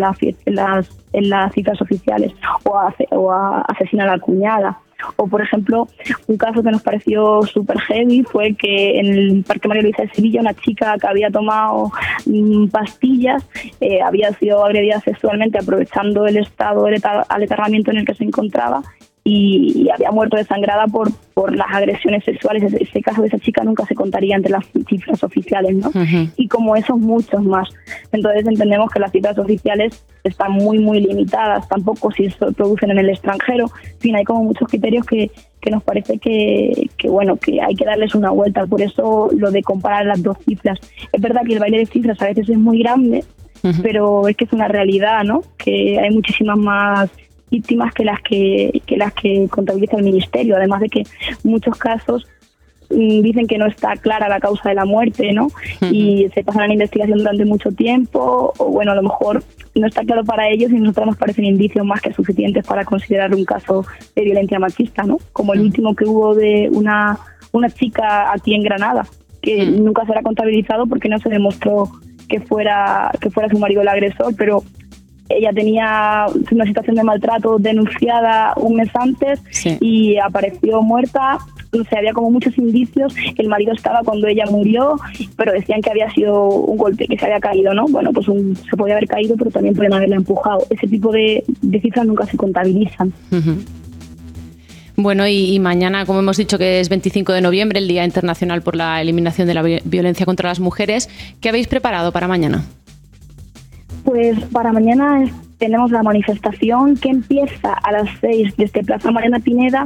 S9: las citas oficiales o asesina a la cuñada. O, por ejemplo, un caso que nos pareció súper heavy fue que en el Parque María Luisa de Sevilla una chica que había tomado pastillas había sido agredida sexualmente aprovechando el estado de aletargamiento en el que se encontraba y había muerto desangrada por las agresiones sexuales. Ese caso de esa chica nunca se contaría entre las cifras oficiales, ¿no? Y como esos muchos más. Entonces entendemos que las cifras oficiales están muy, muy limitadas, tampoco si se producen en el extranjero. En fin, hay como muchos criterios que nos parece que bueno, que hay que darles una vuelta. Por eso lo de comparar las dos cifras. Es verdad que el baile de cifras a veces es muy grande, pero es que es una realidad, ¿no? Que hay muchísimas más víctimas que las que contabiliza el ministerio, además de que en muchos casos dicen que no está clara la causa de la muerte, ¿no? Y se pasan a la investigación durante mucho tiempo, o bueno, a lo mejor no está claro para ellos y a nosotros nos parecen indicios más que suficientes para considerar un caso de violencia machista, ¿no? Como el último que hubo de una chica aquí en Granada, que nunca será contabilizado porque no se demostró que fuera su marido el agresor, pero ella tenía una situación de maltrato denunciada un mes antes y apareció muerta. O sea, había como muchos indicios. El marido estaba cuando ella murió, pero decían que había sido un golpe, que se había caído, ¿no? Bueno, pues se podía haber caído, pero también pueden haberla empujado. Ese tipo de cifras nunca se contabilizan.
S3: Bueno, y mañana, como hemos dicho, que es 25 de noviembre, el Día Internacional por la Eliminación de la Violencia contra las Mujeres, ¿qué habéis preparado para mañana?
S9: Pues para mañana tenemos la manifestación que empieza a las 6 desde Plaza Mariana Pineda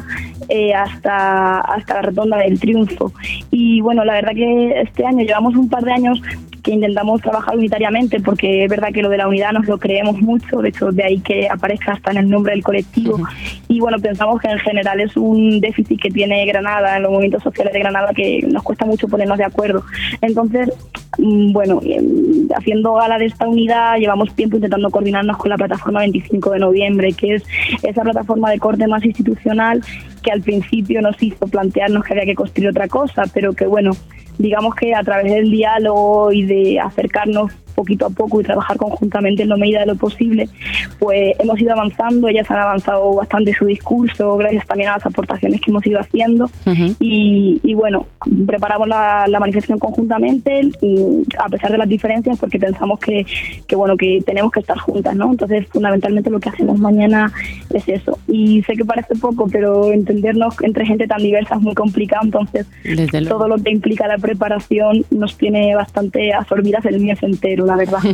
S9: hasta la Rotonda del Triunfo. Y bueno, la verdad que este año llevamos un par de años que intentamos trabajar unitariamente, porque es verdad que lo de la unidad nos lo creemos mucho, de hecho de ahí que aparezca hasta en el nombre del colectivo. Y bueno, pensamos que en general es un déficit que tiene Granada, en los movimientos sociales de Granada, que nos cuesta mucho ponernos de acuerdo. Entonces, bueno, haciendo gala de esta unidad, llevamos tiempo intentando coordinarnos con la plataforma 25 de noviembre, que es esa plataforma de corte más institucional que al principio nos hizo plantearnos que había que construir otra cosa, pero que bueno, digamos que a través del diálogo y de acercarnos poquito a poco y trabajar conjuntamente en la medida de lo posible, pues hemos ido avanzando. Ellas han avanzado bastante su discurso, gracias también a las aportaciones que hemos ido haciendo. Y bueno, preparamos la manifestación conjuntamente, a pesar de las diferencias, porque pensamos que bueno, que tenemos que estar juntas, ¿no? Entonces, fundamentalmente lo que hacemos mañana es eso. Y sé que parece poco, pero entendernos entre gente tan diversa es muy complicado, entonces todo lo que implica la preparación nos tiene bastante absorbidas el mes entero, la verdad.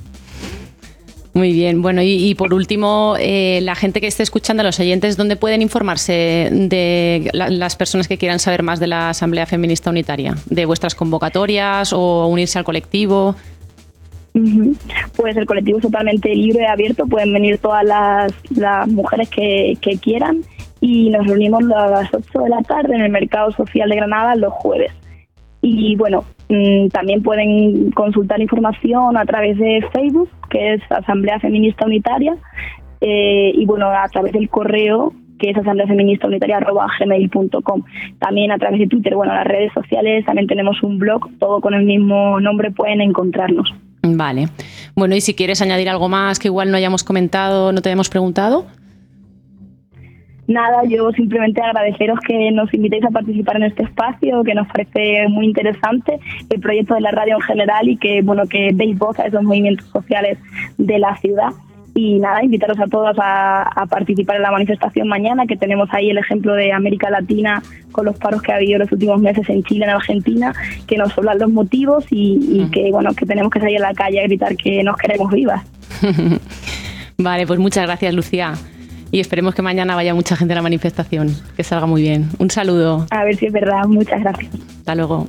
S3: Muy bien, bueno, y por último, la gente que esté escuchando, los oyentes, ¿dónde pueden informarse de las personas que quieran saber más de la Asamblea Feminista Unitaria? ¿De vuestras convocatorias o unirse al colectivo?
S9: Pues el colectivo es totalmente libre y abierto, pueden venir todas las mujeres que quieran, y nos reunimos a las 8 de la tarde en el Mercado Social de Granada los jueves. Y bueno, también pueden consultar información a través de Facebook, que es Asamblea Feminista Unitaria, y bueno, a través del correo, que es asambleafeministaunitaria@gmail.com. También a través de Twitter, bueno, las redes sociales, también tenemos un blog, todo con el mismo nombre, pueden encontrarnos.
S3: Vale. Bueno, y si quieres añadir algo más que igual no hayamos comentado, no te hayamos preguntado.
S9: Nada, yo simplemente agradeceros que nos invitéis a participar en este espacio, que nos parece muy interesante el proyecto de la radio en general, y que bueno, que deis voz a esos movimientos sociales de la ciudad. Y nada, invitaros a todos a participar en la manifestación mañana, que tenemos ahí el ejemplo de América Latina con los paros que ha habido los últimos meses en Chile, en Argentina, que nos hablan los motivos y que bueno, que tenemos que salir a la calle a gritar que nos queremos vivas.
S3: Vale, pues muchas gracias, Lucía. Y esperemos que mañana vaya mucha gente a la manifestación, que salga muy bien. Un saludo.
S9: A ver si es verdad. Muchas gracias.
S3: Hasta luego.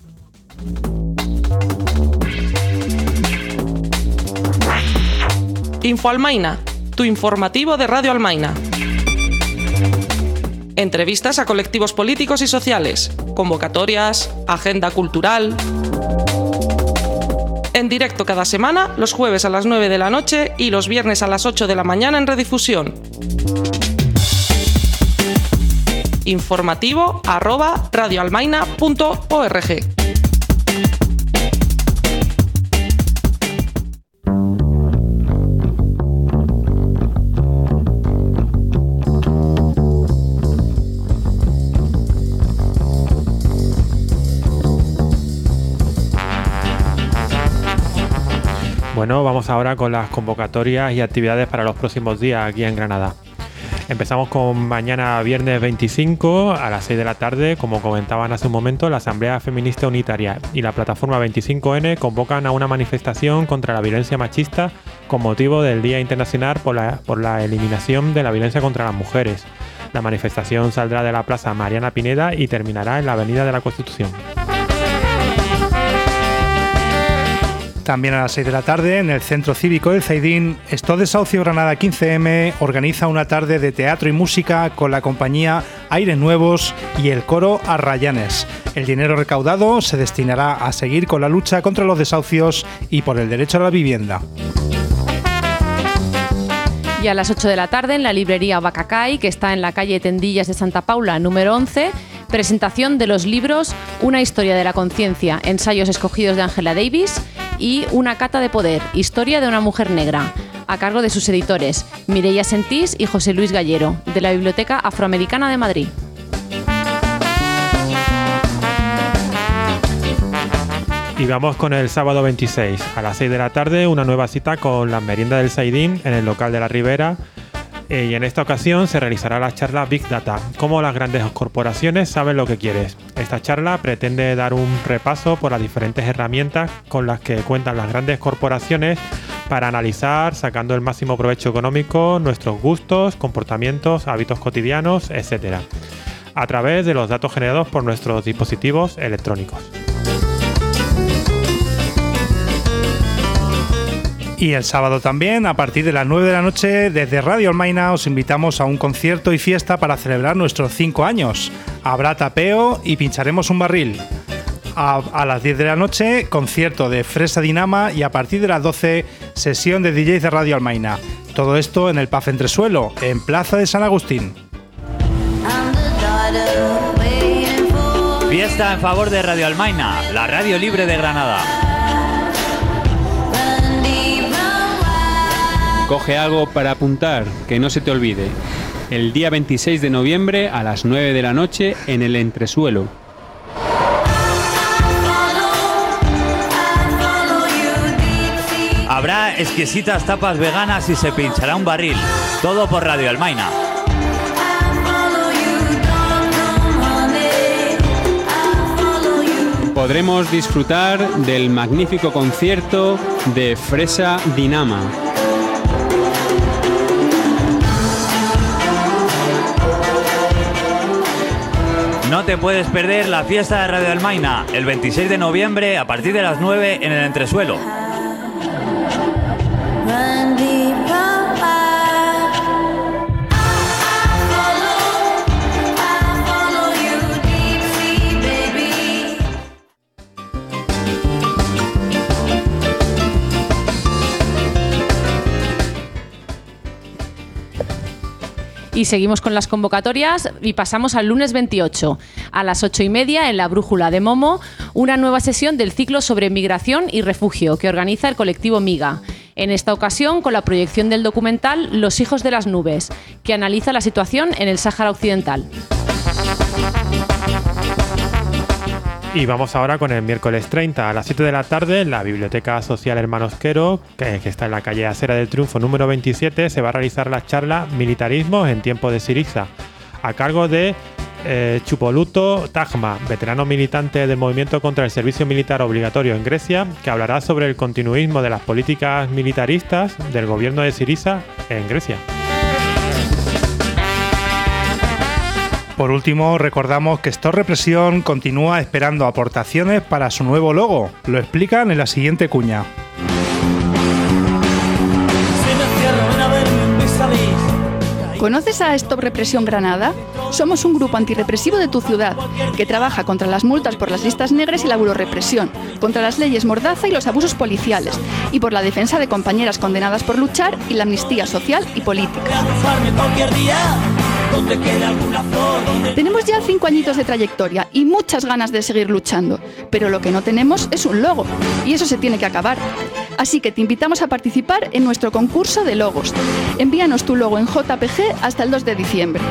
S1: Info Almaina, tu informativo de Radio Almaina. Entrevistas a colectivos políticos y sociales, convocatorias, agenda cultural. En directo cada semana, los jueves a las 9 de la noche y los viernes a las 8 de la mañana en redifusión. informativo@radioalmaina.org.
S4: Bueno, vamos ahora con las convocatorias y actividades para los próximos días aquí en Granada. Empezamos con mañana viernes 25 a las 6 de la tarde. Como comentaban hace un momento, la Asamblea Feminista Unitaria y la Plataforma 25N convocan a una manifestación contra la violencia machista con motivo del Día Internacional por la Eliminación de la Violencia contra las Mujeres. La manifestación saldrá de la Plaza Mariana Pineda y terminará en la Avenida de la Constitución.
S2: También a las 6 de la tarde, en el Centro Cívico del Zaidín, Esto Desahucio Granada 15M organiza una tarde de teatro y música con la compañía Aires Nuevos y el coro Arrayanes. El dinero recaudado se destinará a seguir con la lucha contra los desahucios y por el derecho a la vivienda.
S3: Y a las 8 de la tarde, en la librería Bacacay, que está en la calle Tendillas de Santa Paula, número 11, presentación de los libros Una historia de la conciencia, ensayos escogidos de Angela Davis, y Una cata de poder, historia de una mujer negra. a cargo de sus editores, Mireia Sentís y José Luis Gallero, de la Biblioteca Afroamericana de Madrid.
S4: Y vamos con el sábado 26, a las 6 de la tarde, una nueva cita con la merienda del Saidín en el local de la Ribera. Y en esta ocasión se realizará la charla Big Data, cómo las grandes corporaciones saben lo que quieres. Esta charla pretende dar un repaso por las diferentes herramientas con las que cuentan las grandes corporaciones para analizar, sacando el máximo provecho económico, nuestros gustos, comportamientos, hábitos cotidianos, etc., a través de los datos generados por nuestros dispositivos electrónicos.
S2: Y el sábado también, a partir de las 9 de la noche, desde Radio Almaina os invitamos a un concierto y fiesta para celebrar nuestros 5 años. Habrá tapeo y pincharemos un barril. A las 10 de la noche, concierto de Fresa Dinama y a partir de las 12, sesión de DJs de Radio Almaina. Todo esto en el Pub Entresuelo, en Plaza de San Agustín.
S10: Fiesta en favor de Radio Almaina, la radio libre de Granada.
S11: Coge algo para apuntar, que no se te olvide. El día 26 de noviembre a las 9 de la noche en el Entresuelo.
S10: Habrá exquisitas tapas veganas y se pinchará un barril. Todo por Radio Almaina.
S11: Podremos disfrutar del magnífico concierto de Fresa Dinama.
S10: No te puedes perder la fiesta de Radio Almaina, el 26 de noviembre a partir de las 9 en el Entresuelo.
S3: Y seguimos con las convocatorias y pasamos al lunes 28. A las 8:30 en la Brújula de Momo, una nueva sesión del ciclo sobre migración y refugio que organiza el colectivo Miga. En esta ocasión con la proyección del documental Los hijos de las nubes, que analiza la situación en el Sáhara Occidental.
S4: Y vamos ahora con el miércoles 30 a las 7 de la tarde en la Biblioteca Social Hermanos Quero, que está en la calle Acera del Triunfo número 27, se va a realizar la charla Militarismo en tiempo de Syriza, a cargo de Chupoluto Tagma, veterano militante del movimiento contra el servicio militar obligatorio en Grecia, que hablará sobre el continuismo de las políticas militaristas del gobierno de Syriza en Grecia.
S2: Por último, recordamos que Stop Represión continúa esperando aportaciones para su nuevo logo. Lo explican en la siguiente cuña.
S12: ¿Conoces a Stop Represión Granada? Somos un grupo antirrepresivo de tu ciudad, que trabaja contra las multas por las listas negras y la burorepresión, contra las leyes mordaza y los abusos policiales, y por la defensa de compañeras condenadas por luchar y la amnistía social y política. Tenemos ya 5 añitos de trayectoria y muchas ganas de seguir luchando, pero lo que no tenemos es un logo, y eso se tiene que acabar. Así que te invitamos a participar en nuestro concurso de logos. Envíanos tu logo en JPG hasta el 2 de diciembre.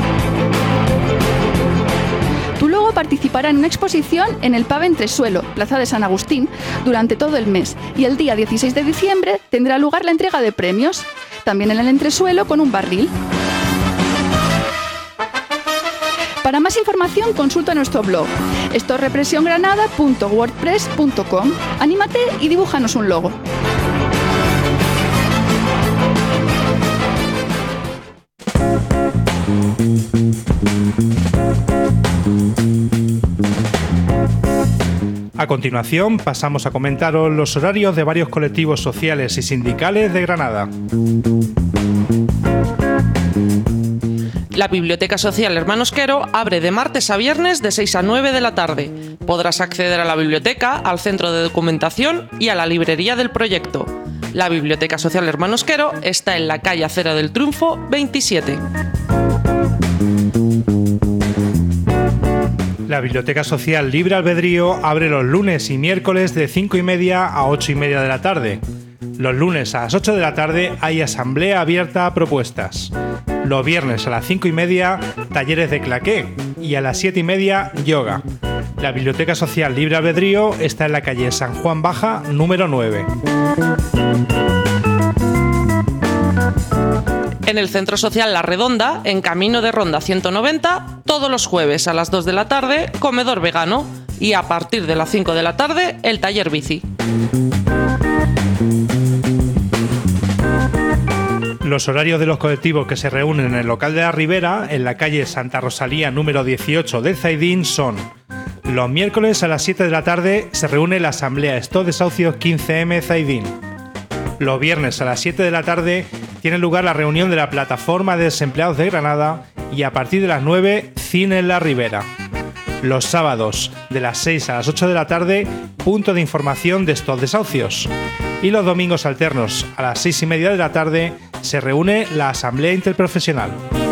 S12: Tu logo participará en una exposición en el Pub Entresuelo, Plaza de San Agustín, durante todo el mes, y el día 16 de diciembre tendrá lugar la entrega de premios, también en el Entresuelo con un barril. Para más información consulta nuestro blog stoprepresiongranada.wordpress.com. Anímate y dibújanos un logo.
S2: A continuación pasamos a comentaros los horarios de varios colectivos sociales y sindicales de Granada.
S1: La Biblioteca Social Hermanos Quero abre de martes a viernes de 6 a 9 de la tarde. Podrás acceder a la biblioteca, al centro de documentación y a la librería del proyecto. La Biblioteca Social Hermanos Quero está en la calle Acera del Triunfo 27.
S2: La Biblioteca Social Libre Albedrío abre los lunes y miércoles de 5:30 a 8:30 de la tarde. Los lunes a las 8 de la tarde hay asamblea abierta a propuestas. Los viernes a las 5:30, talleres de claqué y a las 7:30, yoga. La Biblioteca Social Libre Albedrío está en la calle San Juan Baja, número 9.
S1: En el Centro Social La Redonda, en Camino de Ronda 190, todos los jueves a las 2 de la tarde, comedor vegano y a partir de las 5 de la tarde, el taller bici.
S2: Los horarios de los colectivos que se reúnen en el local de la Ribera, en la calle Santa Rosalía número 18 del Zaidín, son: los miércoles a las 7 de la tarde se reúne la Asamblea Stop Desahucios 15M Zaidín. Los viernes a las 7 de la tarde tiene lugar la reunión de la Plataforma de Desempleados de Granada y a partir de las 9, cine en la Ribera. Los sábados, de las 6 a las 8 de la tarde, punto de información de Stop Desahucios. Y los domingos alternos, a las 6:30 de la tarde, se reúne la Asamblea Interprofesional.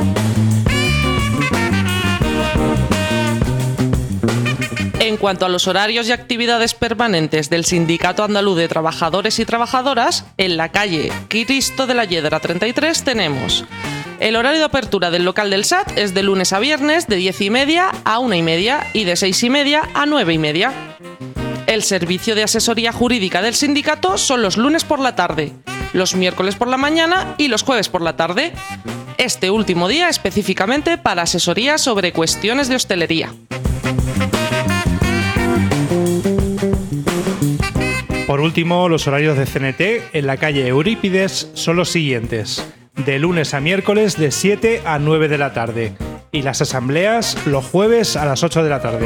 S1: En cuanto a los horarios y actividades permanentes del Sindicato Andaluz de Trabajadores y Trabajadoras, en la calle Cristo de la Yedra 33 tenemos: el horario de apertura del local del SAT es de lunes a viernes de 10:30 a 1:30 y de 6:30 a 9:30. El servicio de asesoría jurídica del sindicato son los lunes por la tarde, los miércoles por la mañana y los jueves por la tarde. Este último día específicamente para asesoría sobre cuestiones de hostelería.
S2: Por último, los horarios de CNT en la calle Eurípides son los siguientes: de lunes a miércoles de 7 a 9 de la tarde y las asambleas los jueves a las 8 de la tarde.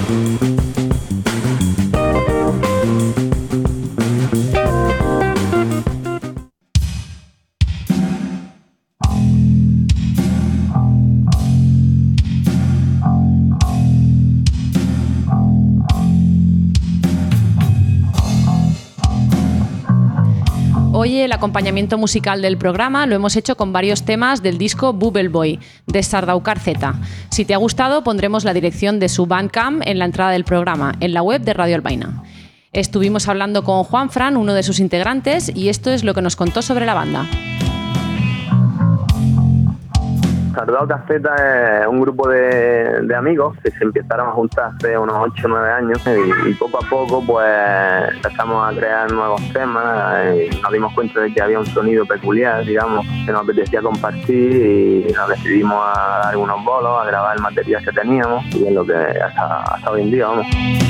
S3: Hoy el acompañamiento musical del programa lo hemos hecho con varios temas del disco Bubble Boy, de Sardaukar Z. Si te ha gustado, pondremos la dirección de su Bandcamp en la entrada del programa, en la web de Radio Albaina. Estuvimos hablando con Juan Fran, uno de sus integrantes, y esto es lo que nos contó sobre la banda.
S13: Sardaukar Z es un grupo de amigos que se empezaron a juntar hace unos 8 o 9 años y poco a poco pues empezamos a crear nuevos temas y nos dimos cuenta de que había un sonido peculiar, digamos, que nos apetecía compartir y nos decidimos a dar algunos bolos, a grabar el material que teníamos y es lo que hasta hoy en día, vamos.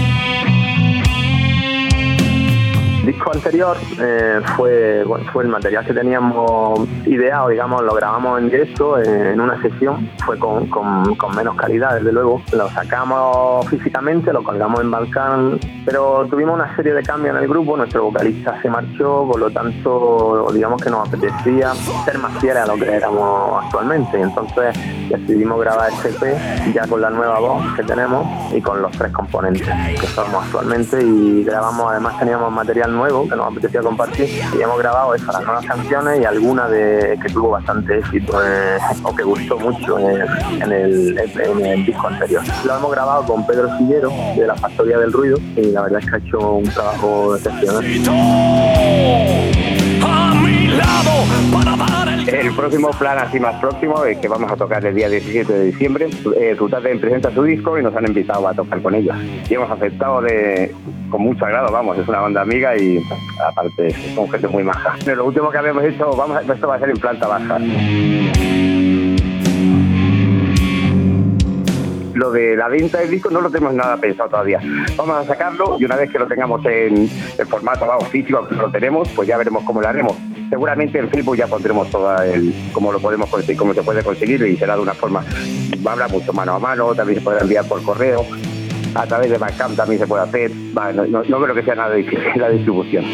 S13: El disco anterior fue el material que teníamos ideado, digamos, lo grabamos en directo en una sesión, fue con menos calidad, desde luego. Lo sacamos físicamente, lo colgamos en Bandcamp, pero tuvimos una serie de cambios en el grupo, nuestro vocalista se marchó, por lo tanto, digamos que nos apetecía ser más fieles a lo que éramos actualmente. Entonces decidimos grabar este EP ya con la nueva voz que tenemos y con los 3 componentes que somos actualmente y grabamos, además teníamos material nuevo que nos apetecía compartir y hemos grabado eso, las nuevas canciones y alguna que tuvo bastante éxito o que gustó mucho en el disco anterior. Lo hemos grabado con Pedro Sillero de la Factoría del Ruido y la verdad es que ha hecho un trabajo excepcional.
S14: El próximo plan así más próximo es que vamos a tocar el día 17 de diciembre. Zutate presenta su disco y nos han invitado a tocar con ellos. Y hemos aceptado con mucho agrado, vamos, es una banda amiga y aparte son gente muy maja. Pero lo último que habíamos hecho, esto va a ser en planta baja. Lo de la venta del disco no lo tenemos nada pensado todavía. Vamos a sacarlo y una vez que lo tengamos en formato físico, que lo tenemos, pues ya veremos cómo lo haremos. Seguramente en Facebook ya pondremos todo cómo lo podemos conseguir, cómo se puede conseguir y será de una forma, habrá mucho mano a mano, también se podrá enviar por correo, a través de Bandcamp también se puede hacer. No creo que sea nada difícil la distribución.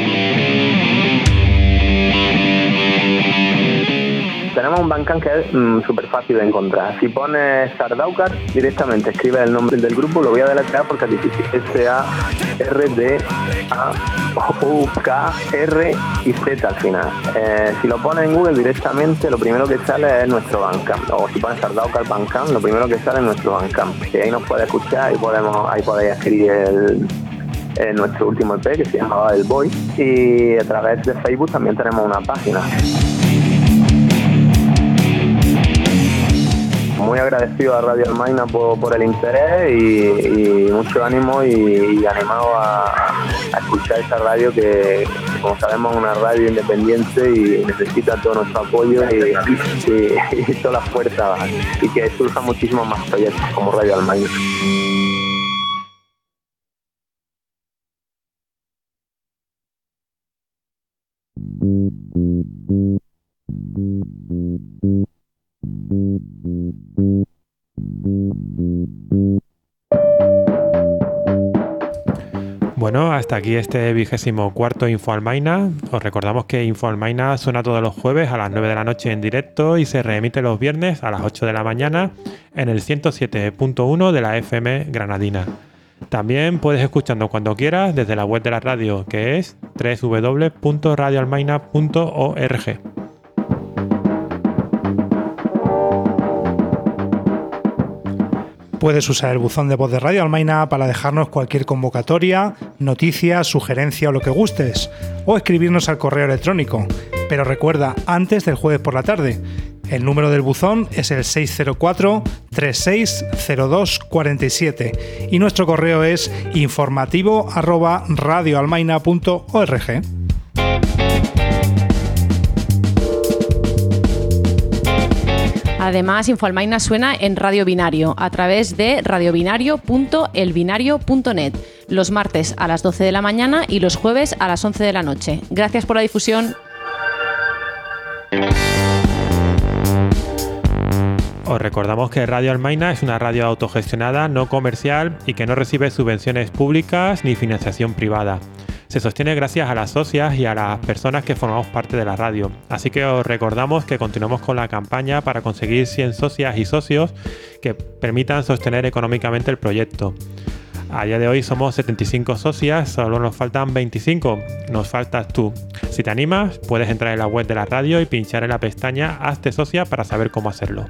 S13: Tenemos un Bandcamp que es súper fácil de encontrar. Si pones Sardaukar, directamente escribes el nombre del grupo, lo voy a deletrear porque es difícil. SARDAUKR y Z al final. Si lo pones en Google directamente, lo primero que sale es nuestro Bandcamp. O si pones Sardaukar Bandcamp, lo primero que sale es nuestro Bandcamp. Y ahí nos puedes escuchar y ahí podéis adquirir nuestro último EP que se llamaba El Boy, y a través de Facebook también tenemos una página. Muy agradecido a Radio Almaina por el interés y mucho ánimo y animado a escuchar esta radio que, como sabemos, es una radio independiente y necesita todo nuestro apoyo y toda la fuerza, y que surjan muchísimos más proyectos como Radio Almaina.
S4: Bueno, hasta aquí este 24º Info Almaina. Os recordamos que Info Almaina suena todos los jueves a las 9 de la noche en directo y se reemite los viernes a las 8 de la mañana en el 107.1 de la FM granadina. También puedes escucharnos cuando quieras desde la web de la radio, que es www.radioalmaina.org.
S2: Puedes usar el buzón de voz de Radio Almaina para dejarnos cualquier convocatoria, noticia, sugerencia o lo que gustes, o escribirnos al correo electrónico. Pero recuerda, antes del jueves por la tarde. El número del buzón es el 604-360247 y nuestro correo es informativo@radioalmaina.org.
S3: Además, Info Almaina suena en Radio Binario a través de radiobinario.elbinario.net los martes a las 12 de la mañana y los jueves a las 11 de la noche. Gracias por la difusión.
S4: Os recordamos que Radio Almaina es una radio autogestionada, no comercial y que no recibe subvenciones públicas ni financiación privada. Se sostiene gracias a las socias y a las personas que formamos parte de la radio. Así que os recordamos que continuamos con la campaña para conseguir 100 socias y socios que permitan sostener económicamente el proyecto. A día de hoy somos 75 socias, solo nos faltan 25, nos faltas tú. Si te animas, puedes entrar en la web de la radio y pinchar en la pestaña Hazte socia para saber cómo hacerlo.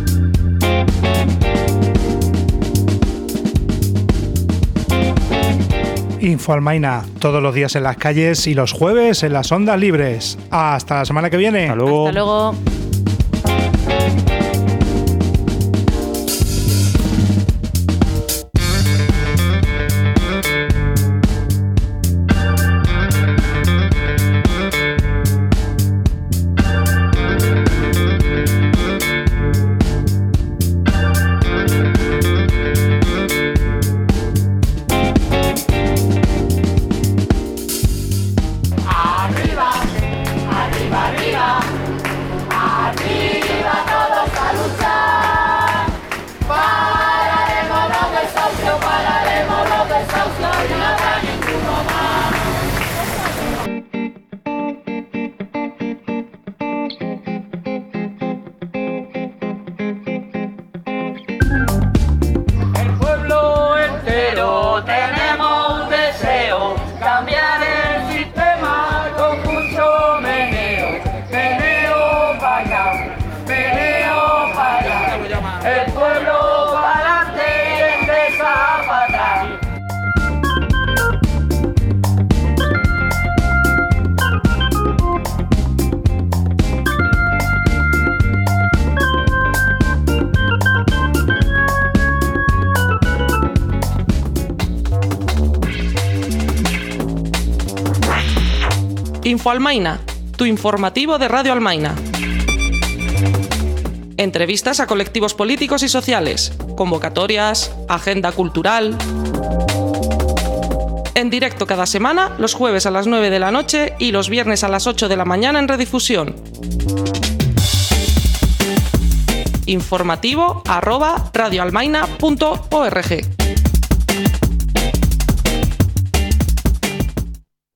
S2: Info Almaina, todos los días en las calles y los jueves en las ondas libres. Hasta la semana que viene.
S4: Hasta luego.
S3: Hasta luego.
S1: Info Almaina, tu informativo de Radio Almaina. Entrevistas a colectivos políticos y sociales, convocatorias, agenda cultural. En directo cada semana, los jueves a las 9 de la noche y los viernes a las 8 de la mañana en redifusión. informativo@radioalmaina.org.